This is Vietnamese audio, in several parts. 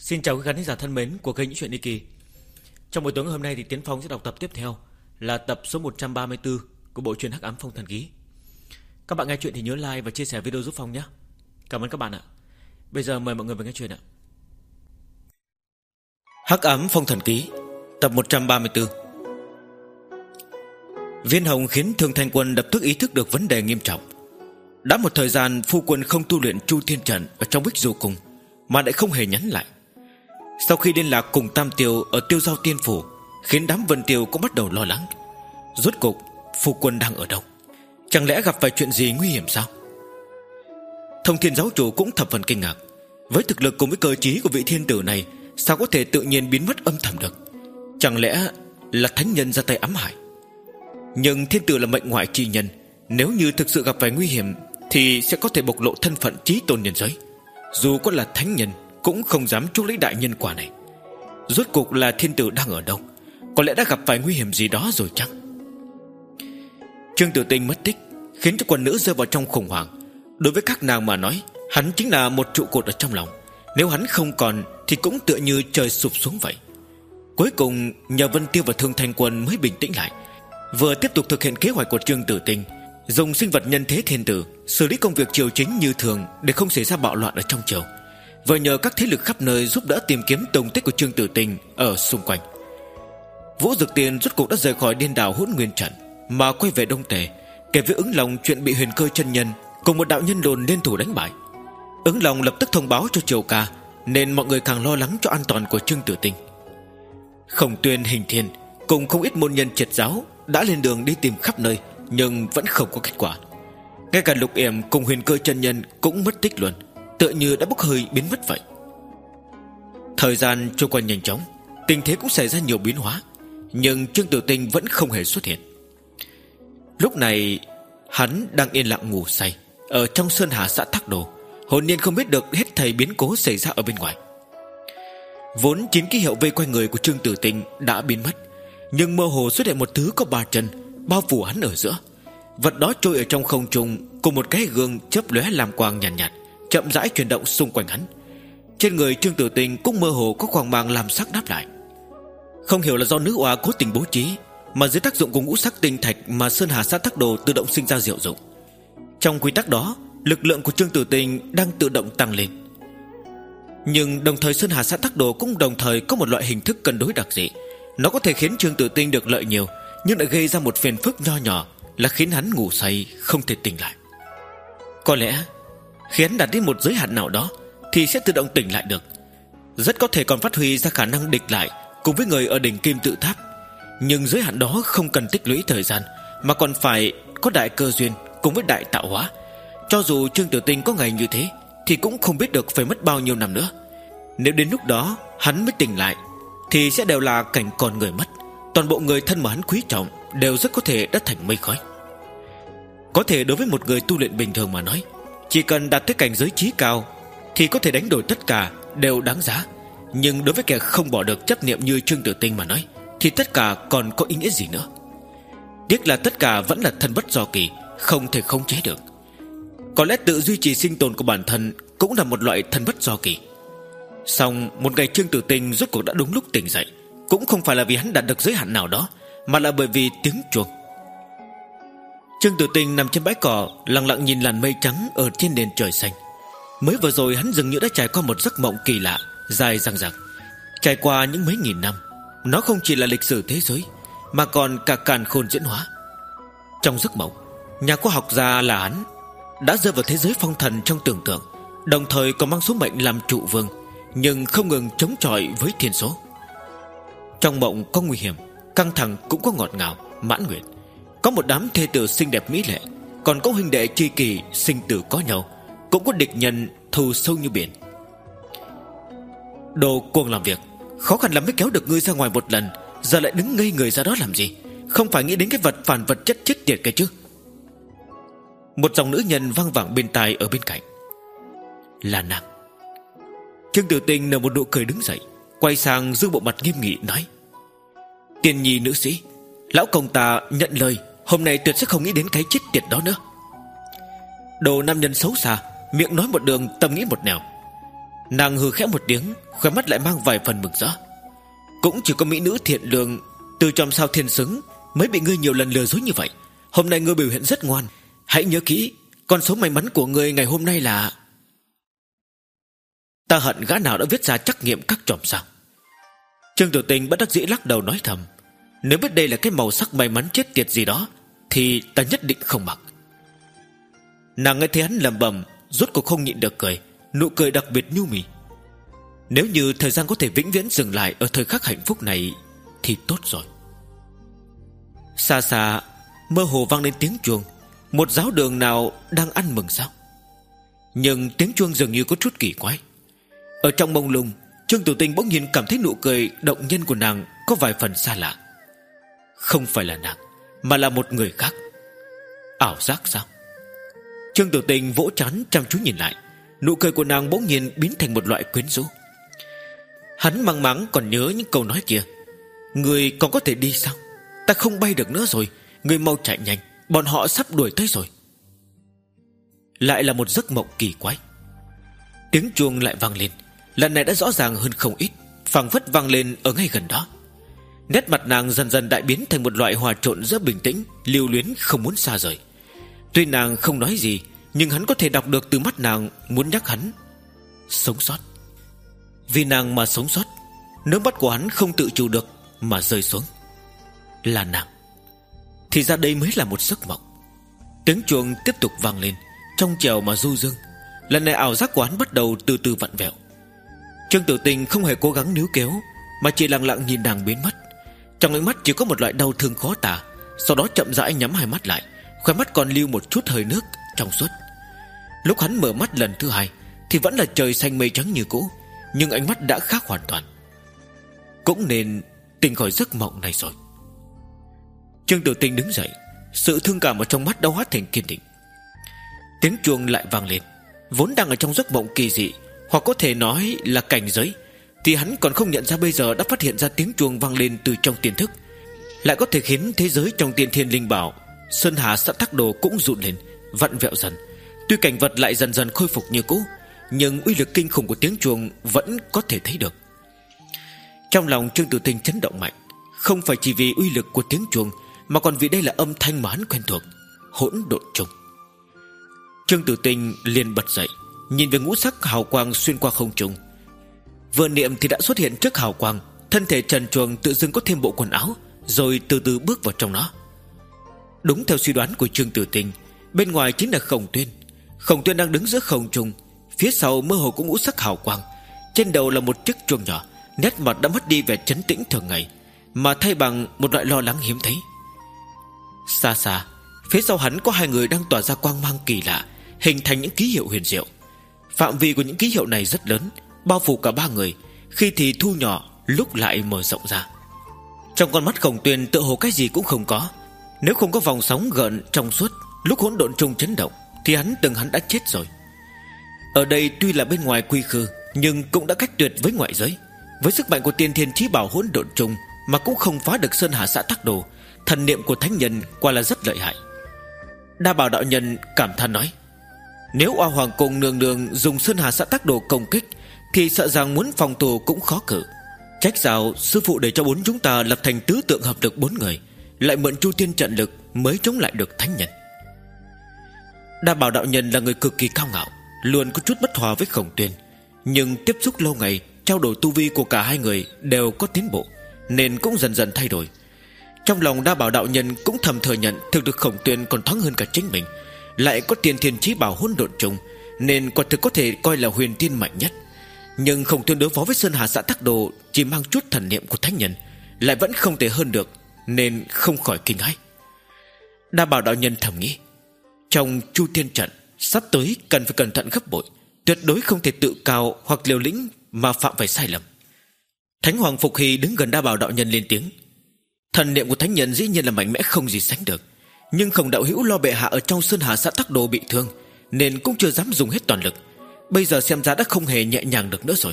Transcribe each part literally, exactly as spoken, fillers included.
Xin chào các khán giả thân mến của kênh Những Chuyện Đi Kỳ. Trong buổi tối ngày hôm nay thì Tiến Phong sẽ đọc tập tiếp theo là tập số một trăm ba mươi tư của bộ truyện Hắc Ám Phong Thần Ký. Các bạn nghe chuyện thì nhớ like và chia sẻ video giúp Phong nhé. Cảm ơn các bạn ạ. Bây giờ mời mọi người vào nghe chuyện ạ. Hắc Ám Phong Thần Ký, tập một trăm ba mươi tư. Viên hồng khiến Thương Thanh Quân lập tức ý thức được vấn đề nghiêm trọng. Đã một thời gian phu quân không tu luyện Chu Thiên Trận ở trong Bích Du Cung, mà lại không hề nhắn lại. Sau khi liên lạc cùng Tam Tiêu ở Tiêu Giao Tiên Phủ, khiến đám Vân Tiêu cũng bắt đầu lo lắng. Rốt cục phu quân đang ở đâu? Chẳng lẽ gặp phải chuyện gì nguy hiểm sao? Thông Thiên Giáo Chủ cũng thập phần kinh ngạc. Với thực lực cùng với cơ trí của vị thiên tử này, sao có thể tự nhiên biến mất âm thầm được? Chẳng lẽ là thánh nhân ra tay ám hại? Nhưng thiên tử là mệnh ngoại chi nhân, nếu như thực sự gặp phải nguy hiểm thì sẽ có thể bộc lộ thân phận chí tôn nhân giới. Dù có là thánh nhân cũng không dám chuốc lấy đại nhân quả này. Rốt cuộc là thiên tử đang ở đâu? Có lẽ đã gặp phải nguy hiểm gì đó rồi chăng? Trương Tử Tinh mất tích khiến cho quần nữ rơi vào trong khủng hoảng. Đối với các nàng mà nói, hắn chính là một trụ cột ở trong lòng. Nếu hắn không còn thì cũng tựa như trời sụp xuống vậy. Cuối cùng nhờ Vân Tiêu và Thương Thanh Quân mới bình tĩnh lại, vừa tiếp tục thực hiện kế hoạch của Trương Tử Tinh, dùng sinh vật nhân thế thiên tử xử lý công việc triều chính như thường để không xảy ra bạo loạn ở trong triều, vừa nhờ các thế lực khắp nơi giúp đỡ tìm kiếm tung tích của Trương Tử Tinh ở xung quanh. Vũ Dực Tiên rốt cuộc đã rời khỏi điên đảo Hỗn Nguyên Trận mà quay về Đông Tề, kể với Ứng Long chuyện bị Huyền Cơ chân nhân cùng một đạo nhân đồn liên thủ đánh bại. Ứng Long lập tức thông báo cho triều ca, nên mọi người càng lo lắng cho an toàn của Trương Tử Tinh. Khổng Tuyên, Hình Thiên cùng không ít môn nhân triệt giáo đã lên đường đi tìm khắp nơi, nhưng vẫn không có kết quả. Ngay cả Lục Yểm cùng Huyền Cơ chân nhân cũng mất tích luôn, tựa như đã bốc hơi biến mất vậy. Thời gian trôi qua nhanh chóng, tình thế cũng xảy ra nhiều biến hóa, nhưng Trương Tử Tinh vẫn không hề xuất hiện. Lúc này hắn đang yên lặng ngủ say ở trong sơn hà xã Thác Đồ, hồn nhiên không biết được hết thảy biến cố xảy ra ở bên ngoài. Vốn chín ký hiệu vây quanh người của Trương Tử Tinh đã biến mất, nhưng mơ hồ xuất hiện một thứ có ba chân bao phủ hắn ở giữa. Vật đó trôi ở trong không trung, cùng một cái gương chớp lóe làm quang nhàn nhạt, nhạt chậm rãi chuyển động xung quanh hắn. Trên người Trương Tử Tinh cũng mơ hồ có quang mang làm sắc đáp lại. Không hiểu là do nữ oa cố tình bố trí, mà dưới tác dụng của ngũ sắc tinh thạch mà sơn hà sát Thác Đồ tự động sinh ra diệu dụng. Trong quy tắc đó, lực lượng của Trương Tử Tinh đang tự động tăng lên. Nhưng đồng thời sơn hà sát Thác Đồ cũng đồng thời có một loại hình thức cân đối đặc dị. Nó có thể khiến Trương Tử Tinh được lợi nhiều, nhưng lại gây ra một phiền phức nho nhỏ là khiến hắn ngủ say không thể tỉnh lại. Có lẽ khi hắn đạt đến một giới hạn nào đó thì sẽ tự động tỉnh lại được, rất có thể còn phát huy ra khả năng địch lại cùng với người ở đỉnh Kim Tự Tháp. Nhưng giới hạn đó không cần tích lũy thời gian, mà còn phải có đại cơ duyên cùng với đại tạo hóa. Cho dù Trương Tử Tinh có ngày như thế thì cũng không biết được phải mất bao nhiêu năm nữa. Nếu đến lúc đó hắn mới tỉnh lại thì sẽ đều là cảnh còn người mất. Toàn bộ người thân mà hắn quý trọng đều rất có thể đã thành mây khói. Có thể đối với một người tu luyện bình thường mà nói, chỉ cần đạt tới cảnh giới trí cao thì có thể đánh đổi tất cả đều đáng giá. Nhưng đối với kẻ không bỏ được chấp niệm như Trương Tử Tinh mà nói, thì tất cả còn có ý nghĩa gì nữa. Tiếc là tất cả vẫn là thân bất do kỳ, không thể khống chế được. Có lẽ tự duy trì sinh tồn của bản thân cũng là một loại thân bất do kỳ. Song một ngày Trương Tử Tinh rốt cuộc đã đúng lúc tỉnh dậy, cũng không phải là vì hắn đạt được giới hạn nào đó, mà là bởi vì tiếng chuông. Trương Tử Tinh nằm trên bãi cỏ, lặng lặng nhìn làn mây trắng ở trên nền trời xanh. Mới vừa rồi hắn dường như đã trải qua một giấc mộng kỳ lạ, dài dằng dặc, trải qua những mấy nghìn năm. Nó không chỉ là lịch sử thế giới, mà còn cả càn khôn diễn hóa. Trong giấc mộng, nhà khoa học gia là hắn đã rơi vào thế giới phong thần trong tưởng tượng, đồng thời còn mang số mệnh làm trụ vương, nhưng không ngừng chống chọi với thiên số. Trong mộng có nguy hiểm, căng thẳng cũng có ngọt ngào, mãn nguyện. Có một đám thê tử xinh đẹp mỹ lệ, còn có huynh đệ tri kỷ sinh tử có nhau, cũng có địch nhân thù sâu như biển. Đồ cuồng làm việc, khó khăn lắm mới kéo được ngươi ra ngoài một lần, giờ lại đứng ngây người ra đó làm gì? Không phải nghĩ đến cái vật phản vật chất chết tiệt cái chứ? Một dòng nữ nhân vang vẳng bên tai ở bên cạnh. Là nàng. Trương Tử Tinh nở một nụ cười đứng dậy, quay sang dương bộ mặt nghiêm nghị nói: Tiên nhi nữ sĩ, lão công ta nhận lời, hôm nay tuyệt sẽ không nghĩ đến cái chết tiệt đó nữa. Đồ nam nhân xấu xa, miệng nói một đường tâm nghĩ một nẻo. Nàng hừ khẽ một tiếng, khóe mắt lại mang vài phần mừng rỡ. Cũng chỉ có mỹ nữ thiện lương từ trong sao thiên xứng mới bị ngươi nhiều lần lừa dối như vậy. Hôm nay ngươi biểu hiện rất ngoan. Hãy nhớ kỹ, con số may mắn của ngươi ngày hôm nay là... Ta hận gã nào đã viết ra trắc nghiệm các chòm sao. Trương Tiểu Tình bất đắc dĩ lắc đầu nói thầm, nếu biết đây là cái màu sắc may mắn chết tiệt gì đó thì ta nhất định không mặc. Nàng nghe thấy hắn lẩm bẩm, rốt cuộc không nhịn được cười, nụ cười đặc biệt nhu mì. Nếu như thời gian có thể vĩnh viễn dừng lại ở thời khắc hạnh phúc này thì tốt rồi. Xa xa mơ hồ vang lên tiếng chuông. Một giáo đường nào đang ăn mừng sao? Nhưng tiếng chuông dường như có chút kỳ quái. Ở trong mông lung, Trương Tiểu Tình bỗng nhiên cảm thấy nụ cười động nhân của nàng có vài phần xa lạ. Không phải là nàng, mà là một người khác. Ảo giác sao? Trương Tiểu Tình vỗ trán chăm chú nhìn lại. Nụ cười của nàng bỗng nhiên biến thành một loại quyến rũ. Hắn mang máng còn nhớ những câu nói kia. Người còn có thể đi sao? Ta không bay được nữa rồi. Người mau chạy nhanh, bọn họ sắp đuổi tới rồi. Lại là một giấc mộng kỳ quái. Tiếng chuông lại vang lên. Lần này đã rõ ràng hơn không ít, phảng phất vang lên ở ngay gần đó. Nét mặt nàng dần dần đại biến thành một loại hòa trộn giữa bình tĩnh, lưu luyến không muốn xa rời. Tuy nàng không nói gì, nhưng hắn có thể đọc được từ mắt nàng muốn nhắc hắn sống sót. Vì nàng mà sống sót, nước mắt của hắn không tự chủ được mà rơi xuống. Là nàng. Thì ra đây mới là một giấc mộng. Tiếng chuông tiếp tục vang lên, trong trèo mà du dương. Lần này ảo giác của hắn bắt đầu từ từ vặn vẹo. Trương Tiểu Tình không hề cố gắng níu kéo, mà chỉ lặng lặng nhìn nàng biến mất. Trong ánh mắt chỉ có một loại đau thương khó tả. Sau đó chậm rãi nhắm hai mắt lại, khóe mắt còn lưu một chút hơi nước trong suốt. Lúc hắn mở mắt lần thứ hai thì vẫn là trời xanh mây trắng như cũ, nhưng ánh mắt đã khác hoàn toàn. Cũng nên tỉnh khỏi giấc mộng này rồi. Trương Tiểu Tình đứng dậy, sự thương cảm ở trong mắt đã hóa thành kiên định. Tiếng chuông lại vang lên. Vốn đang ở trong giấc mộng kỳ dị, hoặc có thể nói là cảnh giới, thì hắn còn không nhận ra bây giờ đã phát hiện ra tiếng chuông vang lên từ trong tiềm thức lại có thể khiến thế giới trong Tiên Thiên Linh Bảo Sơn Hà Xã Tắc Đồ cũng rụn lên, vặn vẹo dần. Tuy cảnh vật lại dần dần khôi phục như cũ, nhưng uy lực kinh khủng của tiếng chuông vẫn có thể thấy được. Trong lòng Trương Tiểu Tình chấn động mạnh, không phải chỉ vì uy lực của tiếng chuông, mà còn vì đây là âm thanh mà hắn quen thuộc, hỗn độn trùng. Trương Tiểu Tình liền bật dậy, nhìn về ngũ sắc hào quang xuyên qua không trung. Vừa niệm thì đã xuất hiện trước hào quang, thân thể trần truồng tự dưng có thêm bộ quần áo, rồi từ từ bước vào trong nó. Đúng theo suy đoán của Trương Tiểu Tình, bên ngoài chính là Khổng Tuyên. Khổng Tuyên đang đứng giữa không trung, phía sau mơ hồ có ngũ sắc hào quang, trên đầu là một chiếc chuông nhỏ, nét mặt đã mất đi vẻ trấn tĩnh thường ngày, mà thay bằng một loại lo lắng hiếm thấy. Xa xa, phía sau hắn có hai người đang tỏa ra quang mang kỳ lạ, hình thành những ký hiệu huyền diệu. Phạm vi của những ký hiệu này rất lớn, bao phủ cả ba người, khi thì thu nhỏ, lúc lại mở rộng ra. Trong con mắt Khổng Tuyên tựa hồ cái gì cũng không có. Nếu không có vòng sóng gợn trong suốt lúc hỗn độn trùng chấn động, thì hắn từng hắn đã chết rồi. Ở đây tuy là bên ngoài quy khư, nhưng cũng đã cách tuyệt với ngoại giới. Với sức mạnh của Tiên Thiên Chí Bảo hỗn độn trùng mà cũng không phá được Sơn Hà Xã Tắc Đồ, thần niệm của thánh nhân quả là rất lợi hại. Đa Bảo đạo nhân cảm thán nói, nếu Oa Hoàng cùng nương nương dùng Sơn Hà Xã Tắc Đồ công kích, thì sợ rằng muốn phòng thủ cũng khó cử. Trách sao sư phụ để cho bốn chúng ta lập thành tứ tượng hợp lực bốn người, lại mượn Chu Thiên trận lực mới chống lại được thánh nhân. Đa Bảo đạo nhân là người cực kỳ cao ngạo, luôn có chút bất hòa với Khổng Tuyên, nhưng tiếp xúc lâu ngày, trao đổi tu vi của cả hai người đều có tiến bộ, nên cũng dần dần thay đổi. Trong lòng Đa Bảo đạo nhân cũng thầm thừa nhận thực lực Khổng Tuyên còn thoáng hơn cả chính mình, lại có Tiên Thiên Chí Bảo hỗn độn trùng, nên quả thực có thể coi là huyền tiên mạnh nhất. Nhưng Khổng Tuyên đối phó với Sơn Hà Xã Tắc Đồ chỉ mang chút thần niệm của thánh nhân, lại vẫn không thể hơn được, nên không khỏi kinh hãi. Đa Bảo đạo nhân thầm nghĩ, trong Chu Thiên trận sắp tới cần phải cẩn thận gấp bội, tuyệt đối không thể tự cao hoặc liều lĩnh mà phạm phải sai lầm. Thánh Hoàng Phục Hy đứng gần Đa Bảo đạo nhân lên tiếng, thần niệm của thánh nhân dĩ nhiên là mạnh mẽ không gì sánh được, nhưng Khổng đạo hữu lo bệ hạ ở trong Sơn Hà Xã Tắc Đồ bị thương, nên cũng chưa dám dùng hết toàn lực. Bây giờ xem ra đã không hề nhẹ nhàng được nữa rồi.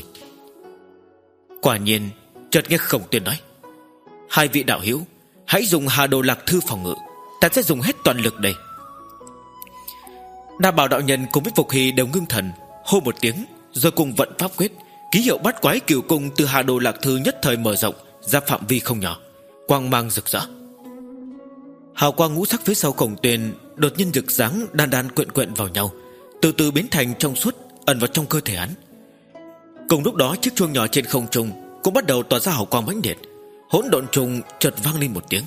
Quả nhiên, chợt nghe Khổng Tuyên nói, hai vị đạo hữu hãy dùng Hà Đồ Lạc Thư phòng ngự, ta sẽ dùng hết toàn lực đây. Đa Bảo đạo nhân cùng với Phục Hy đều ngưng thần, hô một tiếng, rồi cùng vận pháp quyết, ký hiệu bát quái cửu cung từ Hà Đồ Lạc Thư nhất thời mở rộng ra phạm vi không nhỏ, quang mang rực rỡ. Hào quang ngũ sắc phía sau Khổng Tuyên đột nhiên rực sáng đan đan quyện quyện vào nhau, từ từ biến thành trong suốt, ẩn vào trong cơ thể hắn. Cùng lúc đó, chiếc chuông nhỏ trên không trung cũng bắt đầu tỏa ra hào quang mãnh liệt. Hỗn độn trùng chợt vang lên một tiếng.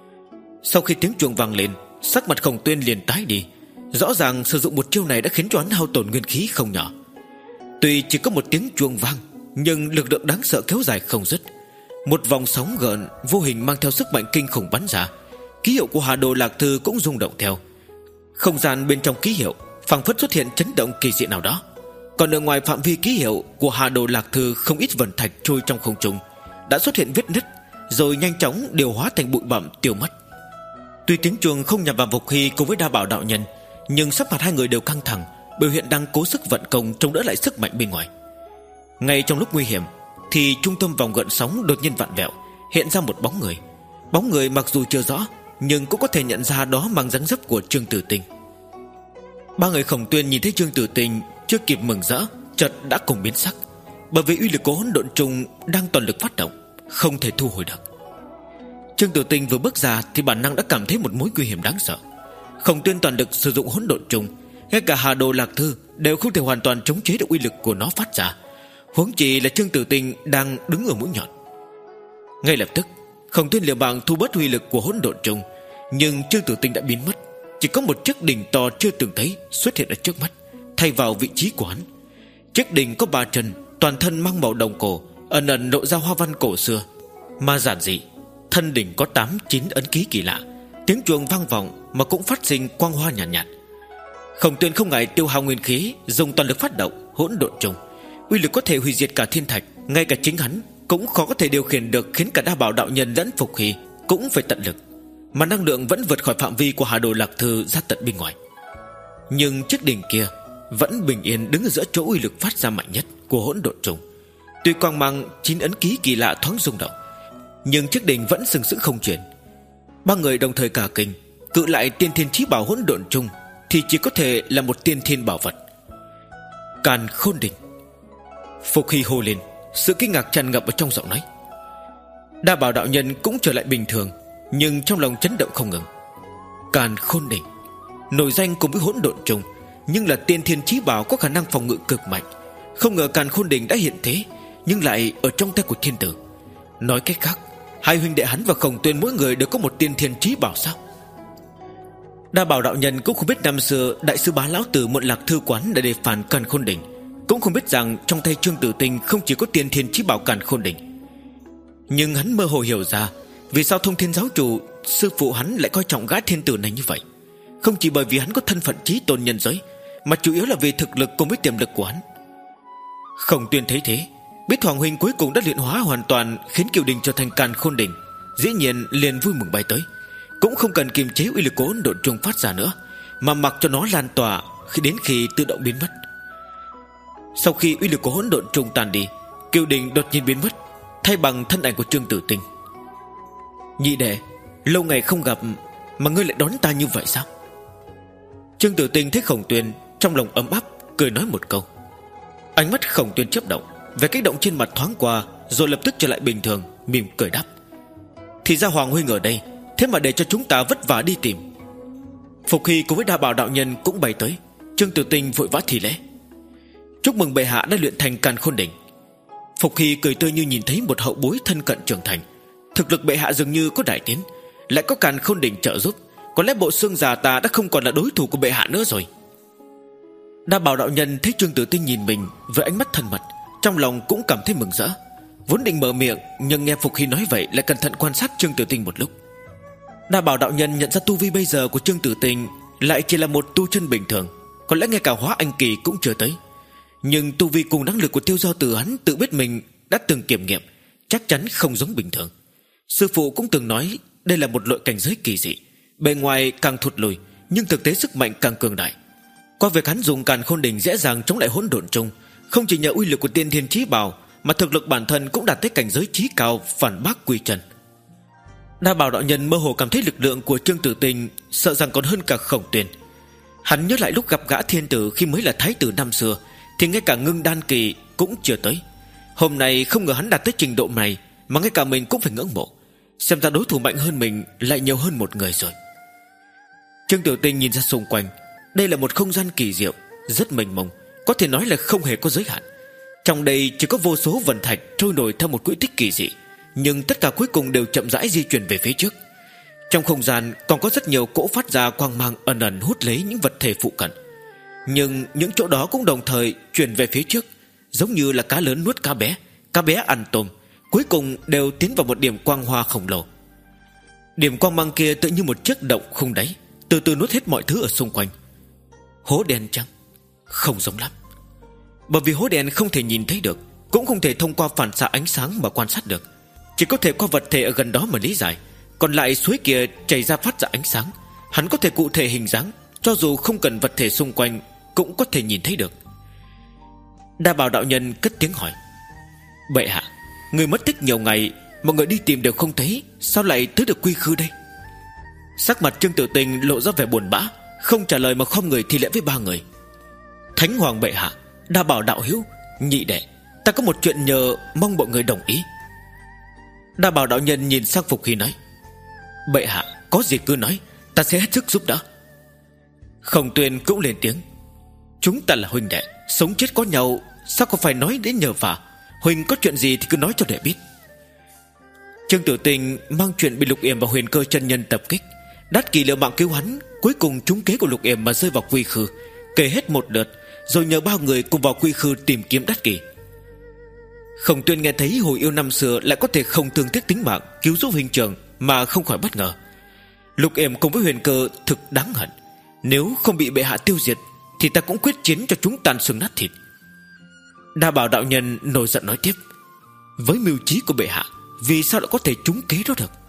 Sau khi tiếng chuông vang lên, sắc mặt Khổng Tuyên liền tái đi. Rõ ràng sử dụng một chiêu này đã khiến cho hắn hao tổn nguyên khí không nhỏ. Tuy chỉ có một tiếng chuông vang, nhưng lực lượng đáng sợ kéo dài không dứt. Một vòng sóng gợn vô hình mang theo sức mạnh kinh khủng bắn ra. Ký hiệu của Hà Đồ Lạc Thư cũng rung động theo. Không gian bên trong ký hiệu phảng phất xuất hiện chấn động kỳ dị nào đó. Còn ở ngoài phạm vi ký hiệu của Hà Đồ Lạc Thư, không ít vân thạch trôi trong không trung đã xuất hiện vết nứt, rồi nhanh chóng đều hóa thành bụi bặm tiêu mất. Tuy tiếng chuông không nhằm vào Phục Hy cùng với Đa Bảo đạo nhân, nhưng sắc mặt hai người đều căng thẳng, biểu hiện đang cố sức vận công chống đỡ lại sức mạnh bên ngoài. Ngay trong lúc nguy hiểm thì trung tâm vòng gợn sóng đột nhiên vặn vẹo, hiện ra một bóng người. Bóng người mặc dù chưa rõ, nhưng cũng có thể nhận ra đó mang dáng dấp của Trương Tử Tinh. Ba người Khổng Tuyên nhìn thấy Trương Tử Tinh chưa kịp mừng rỡ, chợt đã cùng biến sắc, bởi vì uy lực của hỗn độn trùng đang toàn lực phát động, không thể thu hồi được. Trương Tử Tinh vừa bước ra thì bản năng đã cảm thấy một mối nguy hiểm đáng sợ. Khổng Tuyên toàn lực sử dụng hỗn độn trùng, ngay cả Hà Đồ Lạc Thư đều không thể hoàn toàn chống chế được uy lực của nó phát ra, huống chi là Trương Tử Tinh đang đứng ở mũi nhọn. Ngay lập tức, Khổng Tuyên liều mạng thu bớt uy lực của hỗn độn trùng, nhưng Trương Tử Tinh đã biến mất. Chỉ có một chiếc đỉnh to chưa từng thấy xuất hiện ở trước mắt, thay vào vị trí của hắn. Chiếc đỉnh có ba chân, toàn thân mang màu đồng cổ, ẩn ẩn lộ ra hoa văn cổ xưa mà giản dị. Thân đỉnh có tám chín ấn ký kỳ lạ, tiếng chuông vang vọng mà cũng phát sinh quang hoa nhàn nhạt, nhạt. Khổng Tuyên không ngại tiêu hao nguyên khí, dùng toàn lực phát động hỗn độn trùng. Uy lực có thể hủy diệt cả thiên thạch, ngay cả chính hắn cũng khó có thể điều khiển được, khiến cả Đa Bảo đạo nhân lẫn Phục Hy cũng phải tận lực, mà năng lượng vẫn vượt khỏi phạm vi của Hà Đồ Lạc Thư ra tận bên ngoài. Nhưng chiếc đỉnh kia vẫn bình yên đứng ở giữa chỗ uy lực phát ra mạnh nhất của hỗn độn trùng. Tuy quang mang chín ấn ký kỳ lạ thoáng rung động, nhưng chiếc đỉnh vẫn sừng sững không chuyển. Ba người đồng thời cả kinh, cự lại tiên thiên chí bảo hỗn độn trùng thì chỉ có thể là một tiên thiên bảo vật. Càn Khôn Đỉnh. Phục Hy hô lên, sự kinh ngạc tràn ngập ở trong giọng nói. Đa Bảo đạo nhân cũng trở lại bình thường, nhưng trong lòng chấn động không ngừng. Càn Khôn Đỉnh nổi danh cùng với hỗn độn trùng, nhưng là tiên thiên chí bảo có khả năng phòng ngự cực mạnh. Không ngờ Càn Khôn Đỉnh đã hiện thế, nhưng lại ở trong tay của thiên tử. Nói cách khác, hai huynh đệ hắn và Khổng Tuyên mỗi người đều có một tiên thiên chí bảo sao? Đa Bảo đạo nhân cũng không biết năm xưa đại sư Bá Lão Tử Muộn Lạc Thư Quán đã đề phản Càn Khôn Đỉnh, cũng không biết rằng trong tay Trương Tử Tinh không chỉ có tiên thiên chí bảo Càn Khôn Đỉnh. Nhưng hắn mơ hồ hiểu ra vì sao Thông Thiên giáo chủ sư phụ hắn lại coi trọng gã thiên tử này như vậy. Không chỉ bởi vì hắn có thân phận chí tôn nhân giới, mà chủ yếu là vì thực lực cùng với tiềm lực của hắn. Khổng Tuyên thấy thế, biết Hoàng huynh cuối cùng đã luyện hóa hoàn toàn, khiến Kiều Đình trở thành Càn Khôn Đỉnh, dĩ nhiên liền vui mừng bay tới, cũng không cần kiềm chế uy lực của hỗn độn trùng phát ra nữa, mà mặc cho nó lan tỏa khi đến khi tự động biến mất. Sau khi uy lực của hỗn độn trùng tàn đi, Kiều Đình đột nhiên biến mất, thay bằng thân ảnh của Trương Tử Tinh. Nhị đệ, lâu ngày không gặp mà ngươi lại đón ta như vậy sao? Trương Tử Tinh thấy Khổng Tuyên, trong lòng ấm áp, cười nói một câu. Ánh mắt Khổng Tuyên chớp động, về kích động trên mặt thoáng qua, rồi lập tức trở lại bình thường, mỉm cười đáp. Thì ra Hoàng huynh ở đây, thế mà để cho chúng ta vất vả đi tìm. Phục Hy cùng với Đa Bảo đạo nhân cũng bay tới. Trương Tử Tinh vội vã thì lễ. Chúc mừng bệ hạ đã luyện thành Càn Khôn Đỉnh. Phục Hy cười tươi như nhìn thấy một hậu bối thân cận trưởng thành. Thực lực bệ hạ dường như có đại tiến, lại có Càn Khôn Đỉnh trợ giúp, có lẽ bộ xương già ta đã không còn là đối thủ của bệ hạ nữa rồi. Đa Bảo đạo nhân thấy Trương Tử Tinh nhìn mình với ánh mắt thân mật, trong lòng cũng cảm thấy mừng rỡ. Vốn định mở miệng, nhưng nghe Phục Hy nói vậy lại cẩn thận quan sát Trương Tử Tinh một lúc. Đa Bảo đạo nhân nhận ra tu vi bây giờ của Trương Tử Tinh lại chỉ là một tu chân bình thường, có lẽ ngay cả hóa anh kỳ cũng chưa tới. Nhưng tu vi cùng năng lực của Tiêu Giao Tử hắn tự biết mình đã từng kiểm nghiệm, chắc chắn không giống bình thường. Sư phụ cũng từng nói đây là một loại cảnh giới kỳ dị, bề ngoài càng thụt lùi nhưng thực tế sức mạnh càng cường đại. Qua việc hắn dùng Càn Khôn Đỉnh dễ dàng chống lại hỗn độn trùng, không chỉ nhờ uy lực của tiên thiên chí bảo, mà thực lực bản thân cũng đạt tới cảnh giới chí cao, phản bác quy chân. Đa Bảo đạo nhân mơ hồ cảm thấy lực lượng của Trương Tử Tinh sợ rằng còn hơn cả Khổng Tuyên. Hắn nhớ lại lúc gặp gã thiên tử khi mới là thái tử năm xưa, thì ngay cả ngưng đan kỳ cũng chưa tới. Hôm nay không ngờ hắn đạt tới trình độ này, mà ngay cả mình cũng phải ngưỡng mộ. Xem ra đối thủ mạnh hơn mình lại nhiều hơn một người rồi. Trương Tiểu Tinh nhìn ra xung quanh. Đây là một không gian kỳ diệu, rất mênh mông, có thể nói là không hề có giới hạn. Trong đây chỉ có vô số vân thạch trôi nổi theo một quỹ tích kỳ dị, nhưng tất cả cuối cùng đều chậm rãi di chuyển về phía trước. Trong không gian còn có rất nhiều cỗ phát ra quang mang ẩn ẩn hút lấy những vật thể phụ cận. Nhưng những chỗ đó cũng đồng thời chuyển về phía trước, giống như là cá lớn nuốt cá bé, cá bé ăn tôm, cuối cùng đều tiến vào một điểm quang hoa khổng lồ. Điểm quang mang kia tự như một chiếc động không đáy, từ từ nuốt hết mọi thứ ở xung quanh. Hố đen chăng? Không giống lắm. Bởi vì hố đen không thể nhìn thấy được, cũng không thể thông qua phản xạ ánh sáng mà quan sát được, chỉ có thể qua vật thể ở gần đó mà lý giải. Còn lại suối kia chảy ra phát ra ánh sáng, hắn có thể cụ thể hình dáng, cho dù không cần vật thể xung quanh cũng có thể nhìn thấy được. Đa Bảo đạo nhân cất tiếng hỏi: Bệ hạ, người mất tích nhiều ngày, mọi người đi tìm đều không thấy, sao lại tới được Quy Khư đây? Sắc mặt Trương Tiểu Tinh lộ ra vẻ buồn bã, không trả lời mà khom người thi lễ với ba người. Thánh hoàng bệ hạ, Đa Bảo đạo hữu, nhị đệ, ta có một chuyện nhờ, mong mọi người đồng ý. Đa Bảo đạo nhân nhìn sang Phục Hy nói: Bệ hạ, có gì cứ nói, ta sẽ hết sức giúp đỡ. Khổng Tuyên cũng lên tiếng: Chúng ta là huynh đệ, sống chết có nhau, sao có phải nói đến nhờ vả? Huynh có chuyện gì thì cứ nói cho đệ biết. Trương Tiểu Tinh mang chuyện bị Lục Yểm và Huyền Cơ chân nhân tập kích, Đát Kỳ liều mạng cứu hắn, cuối cùng trúng kế của Lục Yểm mà rơi vào Quy Khư, kể hết một lượt, rồi nhờ bao người cùng vào Quy Khư tìm kiếm Đát Kỳ. Khổng Tuyên nghe thấy hồi yêu năm xưa lại có thể không thương tiếc tính mạng cứu giúp huynh trưởng, mà không khỏi bất ngờ. Lục Yểm cùng với Huyền Cơ thực đáng hận, nếu không bị bệ hạ tiêu diệt thì ta cũng quyết chiến cho chúng tan xương nát thịt. Đa Bảo đạo nhân nổi giận nói tiếp: Với mưu trí của bệ hạ, vì sao lại có thể trúng kế đó được?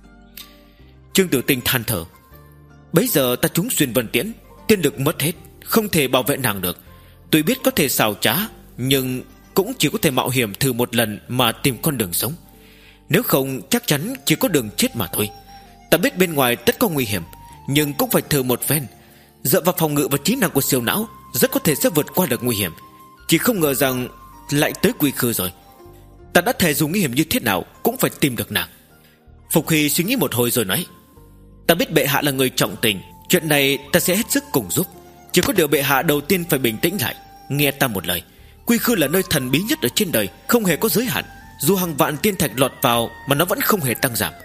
Trương Tiểu Tinh than thở: Bấy giờ ta trúng xuyên vân tiễn, tiên lực mất hết, không thể bảo vệ nàng được. Tuy biết có thể xảo trá, nhưng cũng chỉ có thể mạo hiểm thử một lần mà tìm con đường sống. Nếu không chắc chắn chỉ có đường chết mà thôi. Ta biết bên ngoài tất có nguy hiểm, nhưng cũng phải thử một phen. Dựa vào phòng ngự và trí năng của siêu não, rất có thể sẽ vượt qua được nguy hiểm. Chỉ không ngờ rằng lại tới Quy Khư rồi. Ta đã thề dù nguy hiểm như thế nào cũng phải tìm được nàng. Phục Hy suy nghĩ một hồi rồi nói: Ta biết bệ hạ là người trọng tình, chuyện này ta sẽ hết sức cùng giúp. Chỉ có điều bệ hạ đầu tiên phải bình tĩnh lại, nghe ta một lời. Quy Khư là nơi thần bí nhất ở trên đời, không hề có giới hạn. Dù hàng vạn tiên thạch lọt vào mà nó vẫn không hề tăng giảm.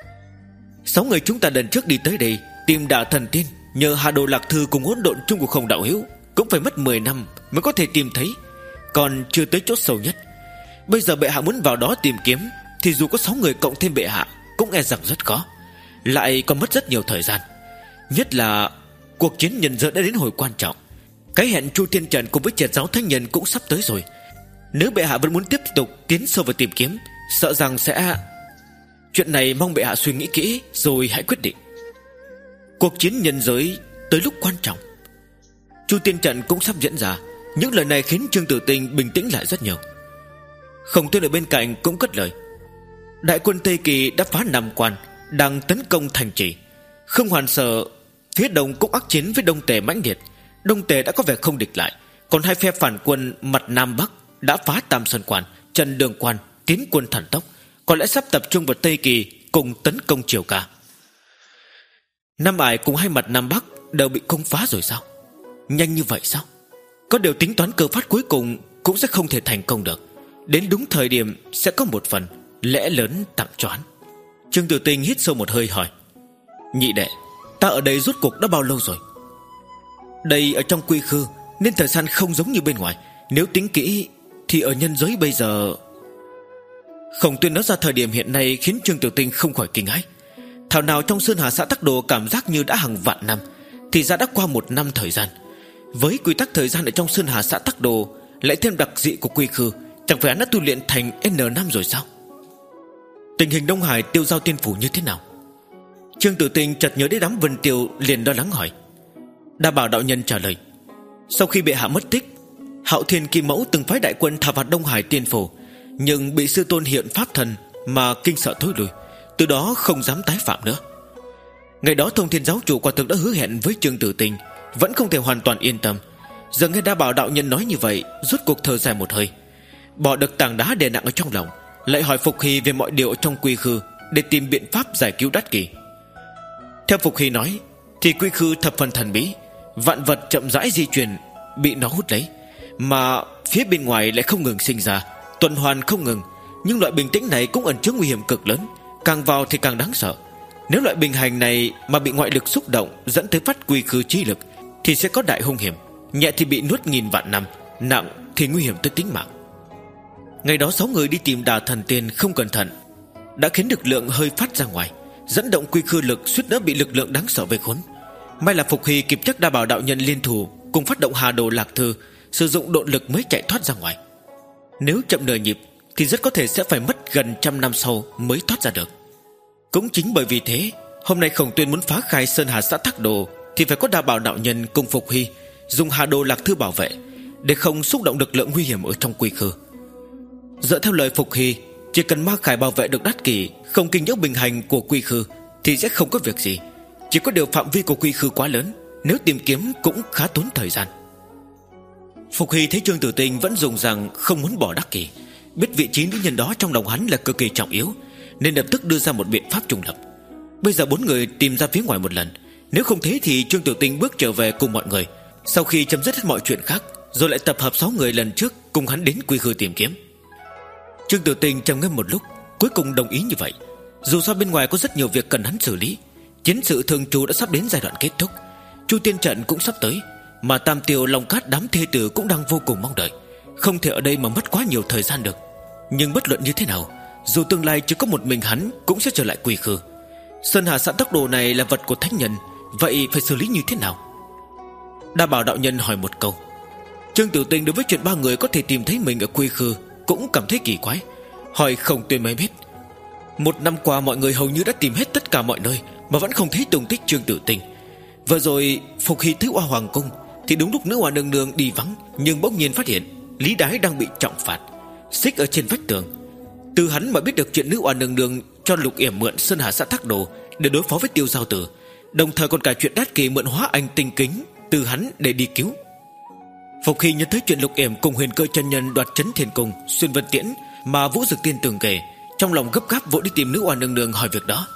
Sáu người chúng ta lần trước đi tới đây tìm Đả Thần Tiên, nhờ Hà Đồ Lạc Thư cùng hỗn độn chung của Không đạo hữu, cũng phải mất mười năm mới có thể tìm thấy, còn chưa tới chốt sâu nhất. Bây giờ bệ hạ muốn vào đó tìm kiếm, thì dù có sáu người cộng thêm bệ hạ cũng e rằng rất khó, lại còn mất rất nhiều thời gian. Nhất là cuộc chiến nhân giới đã đến hồi quan trọng. Cái hẹn Chu Thiên Trần cùng với Triệt Giáo Thánh Nhân cũng sắp tới rồi. Nếu bệ hạ vẫn muốn tiếp tục tiến sâu vào tìm kiếm, sợ rằng sẽ... Chuyện này mong bệ hạ suy nghĩ kỹ rồi hãy quyết định. Cuộc chiến nhân giới tới lúc quan trọng, Chu Thiên Trận cũng sắp diễn ra. Những lời này khiến Trương Tử Tinh bình tĩnh lại rất nhiều. Khổng Tuyên ở bên cạnh cũng cất lời: Đại quân Tây Kỳ đã phá Nam Quan, đang tấn công thành trì. Khương Hoàn sợ phía đông cũng ác chiến với Đông Tề mãnh liệt. Đông Tề đã có vẻ không địch lại, còn hai phe phản quân mặt Nam Bắc đã phá Tam Sơn Quan, Trần Đường Quan, tiến quân thần tốc, có lẽ sắp tập trung vào Tây Kỳ cùng tấn công Triều Ca. Nam Ải cùng hai mặt Nam Bắc đều bị công phá rồi sao? Nhanh như vậy sao? Có điều tính toán cơ phát cuối cùng cũng sẽ không thể thành công được. Đến đúng thời điểm sẽ có một phần lẽ lớn tặng cho hắn. Trương Tử Tinh hít sâu một hơi hỏi: Nhị đệ, ta ở đây rốt cuộc đã bao lâu rồi? Đây ở trong Quy Khư nên thời gian không giống như bên ngoài. Nếu tính kỹ thì ở nhân giới bây giờ... Khổng Tuyên nói ra thời điểm hiện nay khiến Trương Tiểu Tinh không khỏi kinh hãi. Thảo nào trong Sơn Hà xã Tắc Đồ cảm giác như đã hàng vạn năm, thì ra đã qua một năm thời gian. Với quy tắc thời gian ở trong Sơn Hà xã Tắc Đồ lại thêm đặc dị của Quy Khư, chẳng phải hắn đã tu luyện thành N năm rồi sao? Tình hình Đông Hải Tiêu Giao Tiên Phủ như thế nào? Trương Tử Tinh chợt nhớ đến đám Vân Tiêu, liền lo lắng hỏi. Đa Bảo đạo nhân trả lời: Sau khi bệ hạ mất tích, Hạo Thiên Kim Mẫu từng phái đại quân thảo phạt Đông Hải Tiên Phủ, nhưng bị sư tôn hiện pháp thần mà kinh sợ thối lui, từ đó không dám tái phạm nữa. Ngày đó Thông Thiên giáo chủ quả thực đã hứa hẹn với Trương Tử Tinh, vẫn không thể hoàn toàn yên tâm. Giờ nghe Đa Bảo đạo nhân nói như vậy, rốt cuộc thở dài một hơi, bỏ được tảng đá đè nặng ở trong lòng, lại hỏi Phục Hy về mọi điều ở trong quy khư để tìm biện pháp giải cứu Đát Kỳ. Theo Phục Hy nói thì quy khư thập phần thần bí, vạn vật chậm rãi di chuyển bị nó hút lấy, mà phía bên ngoài lại không ngừng sinh ra, tuần hoàn không ngừng. Nhưng loại bình tĩnh này cũng ẩn chứa nguy hiểm cực lớn, càng vào thì càng đáng sợ. Nếu loại bình hành này mà bị ngoại lực xúc động dẫn tới phát quy khư chi lực thì sẽ có đại hung hiểm, nhẹ thì bị nuốt nghìn vạn năm, nặng thì nguy hiểm tới tính mạng. Ngày đó sáu người đi tìm Đà Thần Tiên không cẩn thận đã khiến lực lượng hơi phát ra ngoài, dẫn động quy khư lực, suýt nữa bị lực lượng đáng sợ vây khốn. May là Phục Hy kịp chắc Đa Bảo đạo nhân liên thủ cùng phát động Hà Đồ Lạc Thư, sử dụng độ lực mới chạy thoát ra ngoài. Nếu chậm nửa nhịp thì rất có thể sẽ phải mất gần trăm năm sau mới thoát ra được. Cũng chính bởi vì thế, hôm nay Khổng Tuyên muốn phá khai Sơn Hà xã Thác Đồ thì phải có Đa Bảo đạo nhân cùng Phục Hy dùng Hà Đồ Lạc Thư bảo vệ, để không xúc động lực lượng nguy hiểm ở trong quy khư. Dựa theo lời Phục Hy, chỉ cần Ma Khải bảo vệ được Đát Kỷ, không kinh nhiễu bình hành của quy khư thì sẽ không có việc gì. Chỉ có điều phạm vi của quy khư quá lớn, nếu tìm kiếm cũng khá tốn thời gian. Phục Hy thấy Trương Tử Tinh vẫn dùng rằng không muốn bỏ Đắc Kỷ, biết vị trí nữ nhân đó trong lòng hắn là cực kỳ trọng yếu, nên lập tức đưa ra một biện pháp trùng lập. Bây giờ bốn người tìm ra phía ngoài một lần, nếu không thế thì Trương Tử Tinh bước trở về cùng mọi người, sau khi chấm dứt hết mọi chuyện khác, rồi lại tập hợp sáu người lần trước cùng hắn đến quy khư tìm kiếm. Trương Tử Tinh trầm ngâm một lúc, cuối cùng đồng ý như vậy. Dù sao bên ngoài có rất nhiều việc cần hắn xử lý, chiến sự thường trú đã sắp đến giai đoạn kết thúc, Chu Tiên trận cũng sắp tới, mà Tam Tiêu Long Cát đám thê tử cũng đang vô cùng mong đợi, không thể ở đây mà mất quá nhiều thời gian được. Nhưng bất luận như thế nào, dù tương lai chỉ có một mình hắn cũng sẽ trở lại quy khư. Sơn Hà xã Tắc Đồ này là vật của thánh nhân, vậy phải xử lý như thế nào? Đa Bảo đạo nhân hỏi một câu. Trương Tử Tinh đối với chuyện ba người có thể tìm thấy mình ở quy khư cũng cảm thấy kỳ quái, hỏi Khổng Tuyên mới biết. Một năm qua mọi người hầu như đã tìm hết tất cả mọi nơi mà vẫn không thấy tung tích Trương Tử Tinh. Vừa rồi Phục Hy tới Oa Hoàng Cung thì đúng lúc nữ Oa nương nương đi vắng, nhưng bỗng nhiên phát hiện Lý Đái đang bị trọng phạt, xích ở trên vách tường. Từ hắn mà biết được chuyện nữ Oa nương nương cho Lục Yểm mượn Sơn Hà xã Thác Đồ để đối phó với Tiêu Giao Tử, đồng thời còn cả chuyện Đát Kỳ mượn hóa anh tinh kính từ hắn để đi cứu. Phục Hy nhớ tới chuyện Lục Yểm cùng Huyền Cơ chân nhân đoạt Chấn Thiên Cung, Xuyên Vân Tiễn mà Vũ Dực Tiên tường kể, trong lòng gấp gáp vội đi tìm nữ Oa nương nương hỏi việc đó.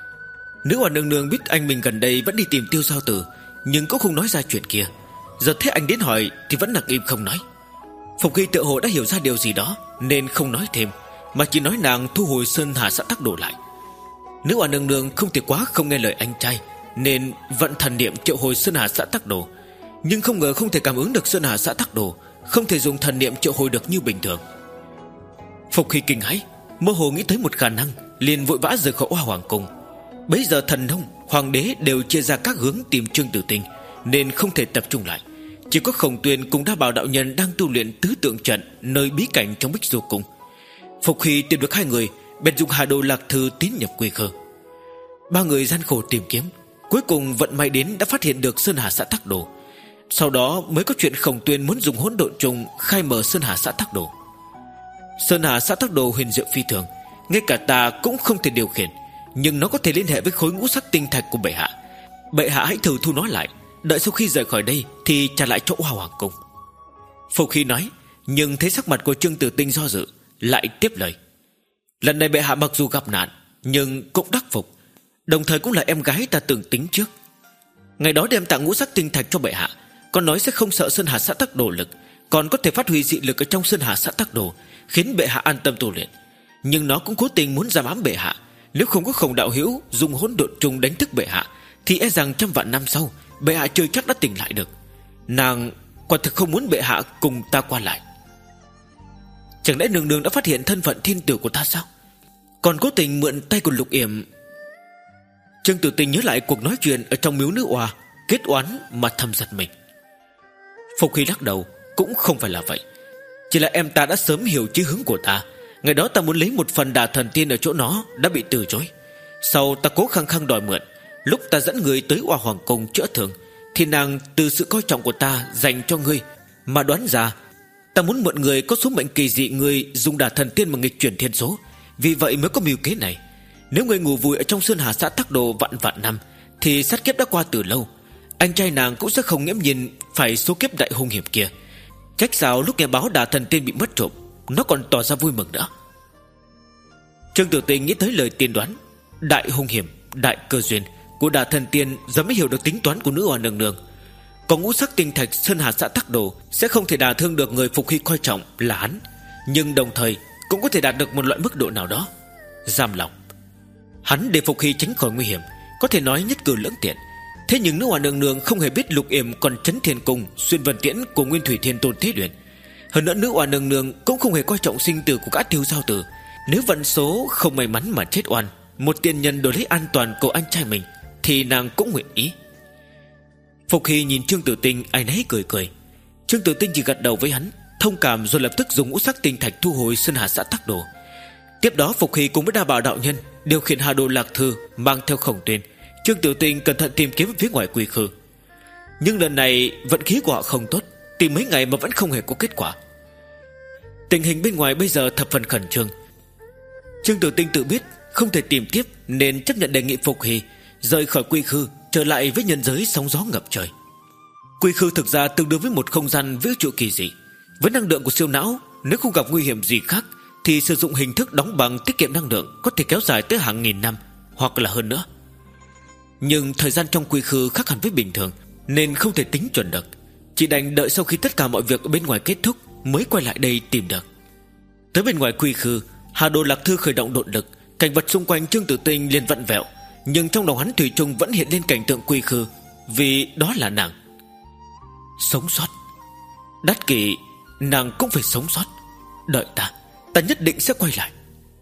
Nữ Oa nương nương biết anh mình gần đây vẫn đi tìm Tiêu Giao Tử, nhưng cũng không nói ra chuyện kia. Giờ thấy anh đến hỏi thì vẫn lặng im không nói. Phục Hy tự hồ đã hiểu ra điều gì đó nên không nói thêm, mà chỉ nói nàng thu hồi Sơn Hà xã Tắc Đồ lại. Nữ Oa nương nương không thể quá không nghe lời anh trai, nên vận thần niệm triệu hồi Sơn Hà xã Tắc Đồ, nhưng không ngờ không thể cảm ứng được Sơn Hà xã Tắc Đồ, không thể dùng thần niệm triệu hồi được như bình thường. Phục Hy kinh hãi, mơ hồ nghĩ tới một khả năng, liền vội vã rời khỏi Oa Hoàng Cung. Bấy giờ thần nông, hoàng đế đều chia ra các hướng tìm Trương Tử Tinh, nên không thể tập trung lại. Chỉ có Khổng Tuyên cùng Đa Bảo đạo nhân đang tu luyện tứ tượng trận nơi bí cảnh trong Bích Du Cung. Phục Hy tìm được hai người, bèn dùng Hà Đồ Lạc Thư tiến nhập quy khư. Ba người gian khổ tìm kiếm, cuối cùng vận may đến đã phát hiện được Sơn Hà xã Tắc Đồ. Sau đó mới có chuyện Khổng Tuyên muốn dùng hỗn độn trùng khai mở Sơn Hà xã Tắc Đồ. Sơn Hà xã Tắc Đồ huyền diệu phi thường, ngay cả ta cũng không thể điều khiển, nhưng nó có thể liên hệ với khối ngũ sắc tinh thạch của bệ hạ. Bệ hạ hãy thử thu nó lại, đợi sau khi rời khỏi đây thì trả lại chỗ Hoa Hoàng Cung. Phục Hy nói, nhưng thấy sắc mặt của Trương Tử Tinh do dự, lại tiếp lời. Lần này bệ hạ mặc dù gặp nạn, nhưng cũng đắc phục, đồng thời cũng là em gái ta từng tính trước. Ngày đó đem tặng ngũ sắc tinh thạch cho bệ hạ, con nói sẽ không sợ Sơn Hà xã Tắc Đồ lực, còn có thể phát huy dị lực ở trong Sơn Hà xã Tắc Đồ, khiến bệ hạ an tâm tu luyện. Nhưng nó cũng cố tình muốn giam ám bệ hạ. Nếu không có Khổng đạo hữu dùng hỗn độn trùng đánh thức bệ hạ, thì e rằng trăm vạn năm sau bệ hạ chưa chắc đã tỉnh lại được. Nàng quả thực không muốn bệ hạ cùng ta qua lại. Chẳng lẽ nương nương đã phát hiện thân phận thiên tử của ta sao, còn cố tình mượn tay của Lục Yểm? Trương Tử Tinh nhớ lại cuộc nói chuyện ở trong miếu nữ oa, kết oán mà thầm giật mình. Phục Hy lắc đầu, cũng không phải là vậy. Chỉ là em ta đã sớm hiểu chí hướng của ta. Ngày đó ta muốn lấy một phần Đà Thần Tiên ở chỗ nó, đã bị từ chối. Sau ta cố khăng khăng đòi mượn. Lúc ta dẫn người tới Oa Hoàng Cung chữa thương, thì nàng từ sự coi trọng của ta dành cho ngươi mà đoán ra ta muốn mượn người có số mệnh kỳ dị, người dùng Đà Thần Tiên mà nghịch chuyển thiên số. Vì vậy mới có mưu kế này. Nếu ngươi ngủ vùi ở trong Sơn Hà xã Tắc Đồ vạn vạn năm, thì sát kiếp đã qua từ lâu. anh trai nàng cũng sẽ không nghiễm nhiên phải số kiếp đại hung hiểm kia. Trách sao lúc nghe báo Đà Thần Tiên bị mất trộm, nó còn tỏ ra vui mừng nữa. Trương Tử Tinh nghĩ tới lời tiên đoán đại hung hiểm, đại cơ duyên của Đà Thần Tiên, giờ mới hiểu được tính toán của nữ oa nương nương. Có ngũ sắc tinh thạch Sơn Hà xã Tắc Đồ sẽ không thể đả thương được người Phục Hy coi trọng là hắn, nhưng đồng thời cũng có thể đạt được một loại mức độ nào đó. Giam lòng hắn để Phục Hy tránh khỏi nguy hiểm, có thể nói nhất cử lưỡng tiện. Thế nhưng nữ oa nương nương không hề biết Lục Yểm còn Chấn Thiên Cung, Xuyên Vân Tiễn của Nguyên Thủy Thiên Tôn Thế Luyện. Hơn nữa nữ oa nương nương cũng không hề coi trọng sinh tử của gã Tiêu Giao Tử. Nếu vận số không may mắn mà chết oan, một tiên nhân đổi lấy an toàn của anh trai mình, thì nàng cũng nguyện ý. Phục Hy nhìn Trương Tử Tinh ai nấy cười cười. Trương Tử Tinh chỉ gật đầu với hắn, thông cảm, rồi lập tức dùng ngũ sắc tinh thạch thu hồi Sơn Hà xã Tắc Đồ. Tiếp đó Phục Hy cùng với Đa Bảo đạo nhân điều khiển Hà Đồ Lạc Thư mang theo Khổng Tuyên. Trương Tử Tinh cẩn thận tìm kiếm phía ngoài quy khư. Nhưng lần này vận khí của họ không tốt, tìm mấy ngày mà vẫn không hề có kết quả. Tình hình bên ngoài bây giờ thập phần khẩn trương. Trương Tử Tinh tự biết không thể tìm tiếp, nên chấp nhận đề nghị Phục Hy rời khỏi quy khư, trở lại với nhân giới sóng gió ngập trời. Quy khư thực ra tương đương với một không gian vũ trụ kỳ dị. Với năng lượng của siêu não, nếu không gặp nguy hiểm gì khác thì sử dụng hình thức đóng bằng tiết kiệm năng lượng có thể kéo dài tới hàng nghìn năm hoặc là hơn nữa. Nhưng thời gian trong quy khư khác hẳn với bình thường, nên không thể tính chuẩn được. Chỉ đành đợi sau khi tất cả mọi việc ở bên ngoài kết thúc mới quay lại đây tìm được. Tới bên ngoài quy khư, Hà Đồ Lạc Thư khởi động độn lực, cảnh vật xung quanh Trương Tử Tinh liền vặn vẹo, nhưng trong lòng hắn thủy chung vẫn hiện lên cảnh tượng quy khư, vì đó là nàng. Sống sót. Đắt kỷ, nàng cũng phải sống sót. Đợi ta, ta nhất định sẽ quay lại.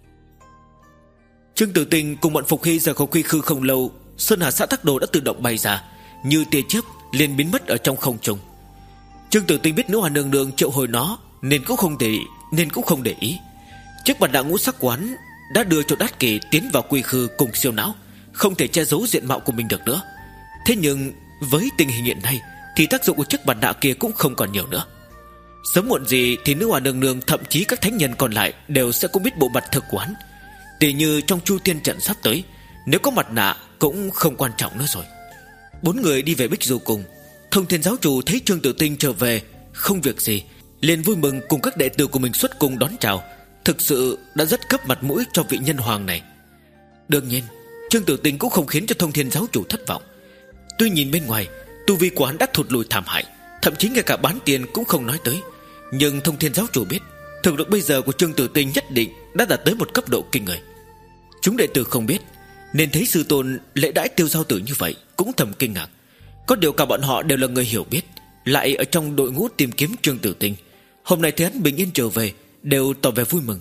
Trương Tử Tinh cùng bọn Phục Hy rời khỏi quy khư không lâu, Sơn Hà xã Tắc Đồ đã tự động bay ra, như tia chớp liền biến mất ở trong không trung. Trương Tử Tinh biết nữ oa nương nương triệu hồi nó, nên cũng không để nên cũng không để ý. Chiếc mặt nạ ngũ sắc quán đã đưa cho Đát Kỳ tiến vào quy khư cùng siêu não, không thể che giấu diện mạo của mình được nữa. Thế nhưng với tình hình hiện nay thì tác dụng của chiếc mặt nạ kia cũng không còn nhiều nữa. Sớm muộn gì thì nữ oa nương nương, thậm chí các thánh nhân còn lại đều sẽ có biết bộ mặt thực của hắn. Tỉ như trong Chu Tiên trận sắp tới, nếu có mặt nạ cũng không quan trọng nữa rồi. Bốn người đi về Bích Du Cung. Thông Thiên giáo chủ thấy Trương Tử Tinh trở về không việc gì, liền vui mừng cùng các đệ tử của mình xuất cung đón chào. Thực sự đã rất cấp mặt mũi cho vị nhân hoàng này. Đương nhiên Trương Tử Tinh cũng không khiến cho Thông Thiên giáo chủ thất vọng. Tuy nhìn bên ngoài tu vi của hắn đã thụt lùi thảm hại, thậm chí ngay cả bán tiền cũng không nói tới, nhưng Thông Thiên giáo chủ biết thực lực bây giờ của Trương Tử Tinh nhất định đã đạt tới một cấp độ kinh người. Chúng đệ tử không biết, nên thấy sư tôn lễ đãi Tiêu Giao Tử như vậy cũng thầm kinh ngạc. Có điều cả bọn họ đều là người hiểu biết, lại ở trong đội ngũ tìm kiếm Trương Tử Tinh. Hôm nay thấy hắn bình yên trở về, đều tỏ vẻ vui mừng.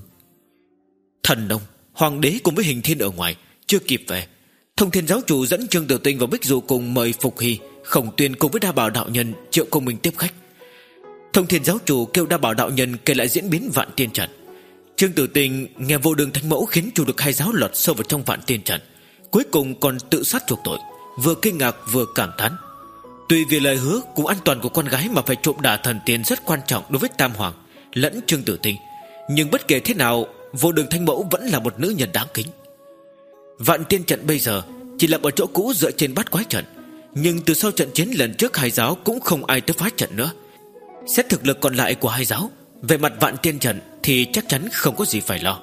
Thần Nông, Hoàng đế cùng với Hình Thiên ở ngoài chưa kịp về. Thông Thiên giáo chủ dẫn Trương Tử Tinh vào Bích Du Cung, mời Phục Hy, Khổng Tuyên cùng với Đa Bảo đạo nhân triệu công mình tiếp khách. Thông Thiên giáo chủ kêu Đa Bảo đạo nhân kể lại diễn biến Vạn Tiên trận. Trương Tử Tinh nghe Vô Đường Thánh Mẫu khiến chủ lực hai giáo lọt sâu vào trong Vạn Tiên trận, cuối cùng còn tự sát chuộc tội, vừa kinh ngạc vừa cảm thán. Tuy vì lời hứa cùng an toàn của con gái mà phải trộm Đả Thần Tiên rất quan trọng đối với Tam Hoàng lẫn Trương Tử Tinh, nhưng bất kể thế nào, Vô Đường Thánh Mẫu vẫn là một nữ nhân đáng kính. Vạn Tiên trận bây giờ chỉ là ở chỗ cũ dựa trên Bát Quái trận, nhưng từ sau trận chiến lần trước hai giáo cũng không ai tới phá trận nữa. Xét thực lực còn lại của hai giáo, về mặt Vạn Tiên trận thì chắc chắn không có gì phải lo.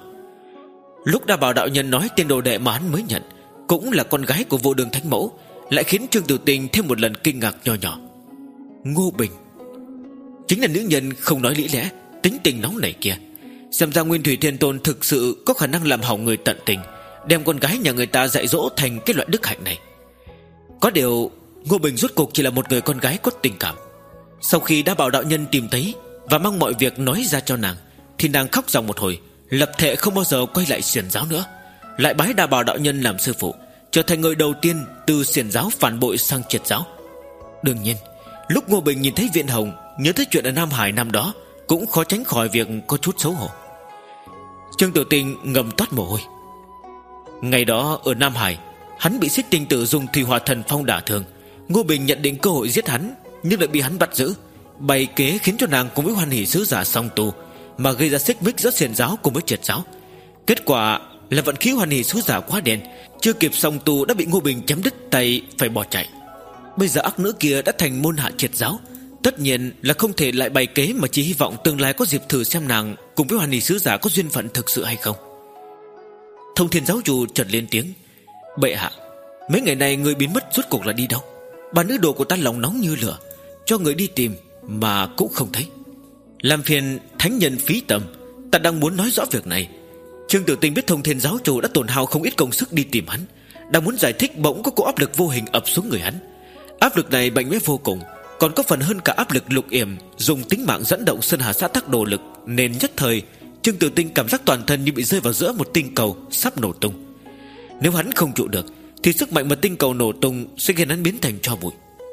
Lúc Đa Bảo đạo nhân nói tên đồ đệ mà hắn mới nhận cũng là con gái của Vô Đường Thánh Mẫu, lại khiến Trương Tử Tinh thêm một lần kinh ngạc nho nhỏ. Ngô Bình chính là nữ nhân không nói lý lẽ, tính tình nóng nảy kia. Xem ra Nguyên Thủy Thiên Tôn thực sự có khả năng làm hỏng người tận tình, đem con gái nhà người ta dạy dỗ thành cái loại đức hạnh này. Có điều Ngô Bình rốt cuộc chỉ là một người con gái có tình cảm. Sau khi Đa Bảo đạo nhân tìm thấy và mang mọi việc nói ra cho nàng, thì nàng khóc ròng một hồi, lập thệ không bao giờ quay lại xiển giáo nữa, lại bái Đa Bảo đạo nhân làm sư phụ, trở thành người đầu tiên từ xiển giáo phản bội sang triệt giáo. Đương nhiên lúc Ngô Bình nhìn thấy Viện Hồng, nhớ tới chuyện ở Nam Hải năm đó, cũng khó tránh khỏi việc có chút xấu hổ. Trương Tử Tinh ngầm toát mồ hôi. Ngày đó ở Nam Hải, hắn bị Xích Tinh Tử dùng Thủy Hỏa Thần Phong đả thương. Ngô Bình nhận định cơ hội giết hắn, nhưng lại bị hắn bắt giữ, bày kế khiến cho nàng cùng với Hoan Hỷ sứ giả song tu, mà gây ra xích mích giữa xiển giáo cùng với triệt giáo. Kết quả là vận khí Hoan Hỷ sứ giả quá đen, chưa kịp song tu đã bị Ngô Bình chém đứt tay phải bỏ chạy. Bây giờ ác nữ kia đã thành môn hạ triệt giáo, tất nhiên là không thể lại bày kế, mà chỉ hy vọng tương lai có dịp thử xem nàng cùng với Hoàn Hỷ sứ giả có duyên phận thực sự hay không. Thông Thiên giáo chủ chợt lên tiếng: Bệ hạ, mấy ngày này người biến mất rốt cuộc là đi đâu? Bà nữ đồ của ta lòng nóng như lửa, cho người đi tìm mà cũng không thấy. Làm phiền thánh nhân phí tầm, ta đang muốn nói rõ việc này. Trương Tử Tinh biết Thông Thiên giáo chủ đã tổn hao không ít công sức đi tìm hắn, đang muốn giải thích, bỗng có cỗ áp lực vô hình ập xuống người hắn. Áp lực này mạnh mẽ vô cùng, còn có phần hơn cả áp lực Lục Yểm dùng tính mạng dẫn động Sơn Hà xã tắc đồ lực, nên nhất thời Trương Tử Tinh cảm giác toàn thân như bị rơi vào giữa một tinh cầu sắp nổ tung. Nếu hắn không trụ được thì sức mạnh mà tinh cầu nổ tung sẽ khiến hắn biến thành tro bụi.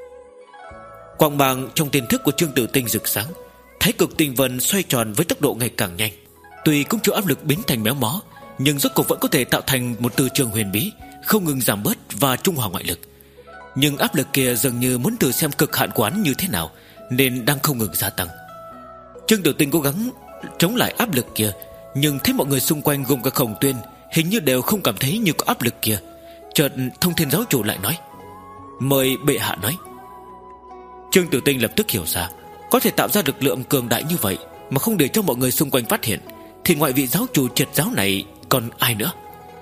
Quang mang trong tiềm thức của Trương Tử Tinh rực sáng, thái cực tinh vân xoay tròn với tốc độ ngày càng nhanh. Tuy cũng chịu áp lực biến thành méo mó, nhưng rốt cuộc vẫn có thể tạo thành một từ trường huyền bí, không ngừng giảm bớt và trung hòa ngoại lực. Nhưng áp lực kia dường như muốn thử xem cực hạn của hắn như thế nào, nên đang không ngừng gia tăng. Trương Tử Tinh cố gắng chống lại áp lực kia, nhưng thấy mọi người xung quanh gồm cả Khổng Tuyên hình như đều không cảm thấy như có áp lực kia. Chợt Thông Thiên giáo chủ lại nói: Mời bệ hạ nói. Trương Tử Tinh lập tức hiểu ra, có thể tạo ra lực lượng cường đại như vậy mà không để cho mọi người xung quanh phát hiện, thì ngoại vị giáo chủ triệt giáo này còn ai nữa?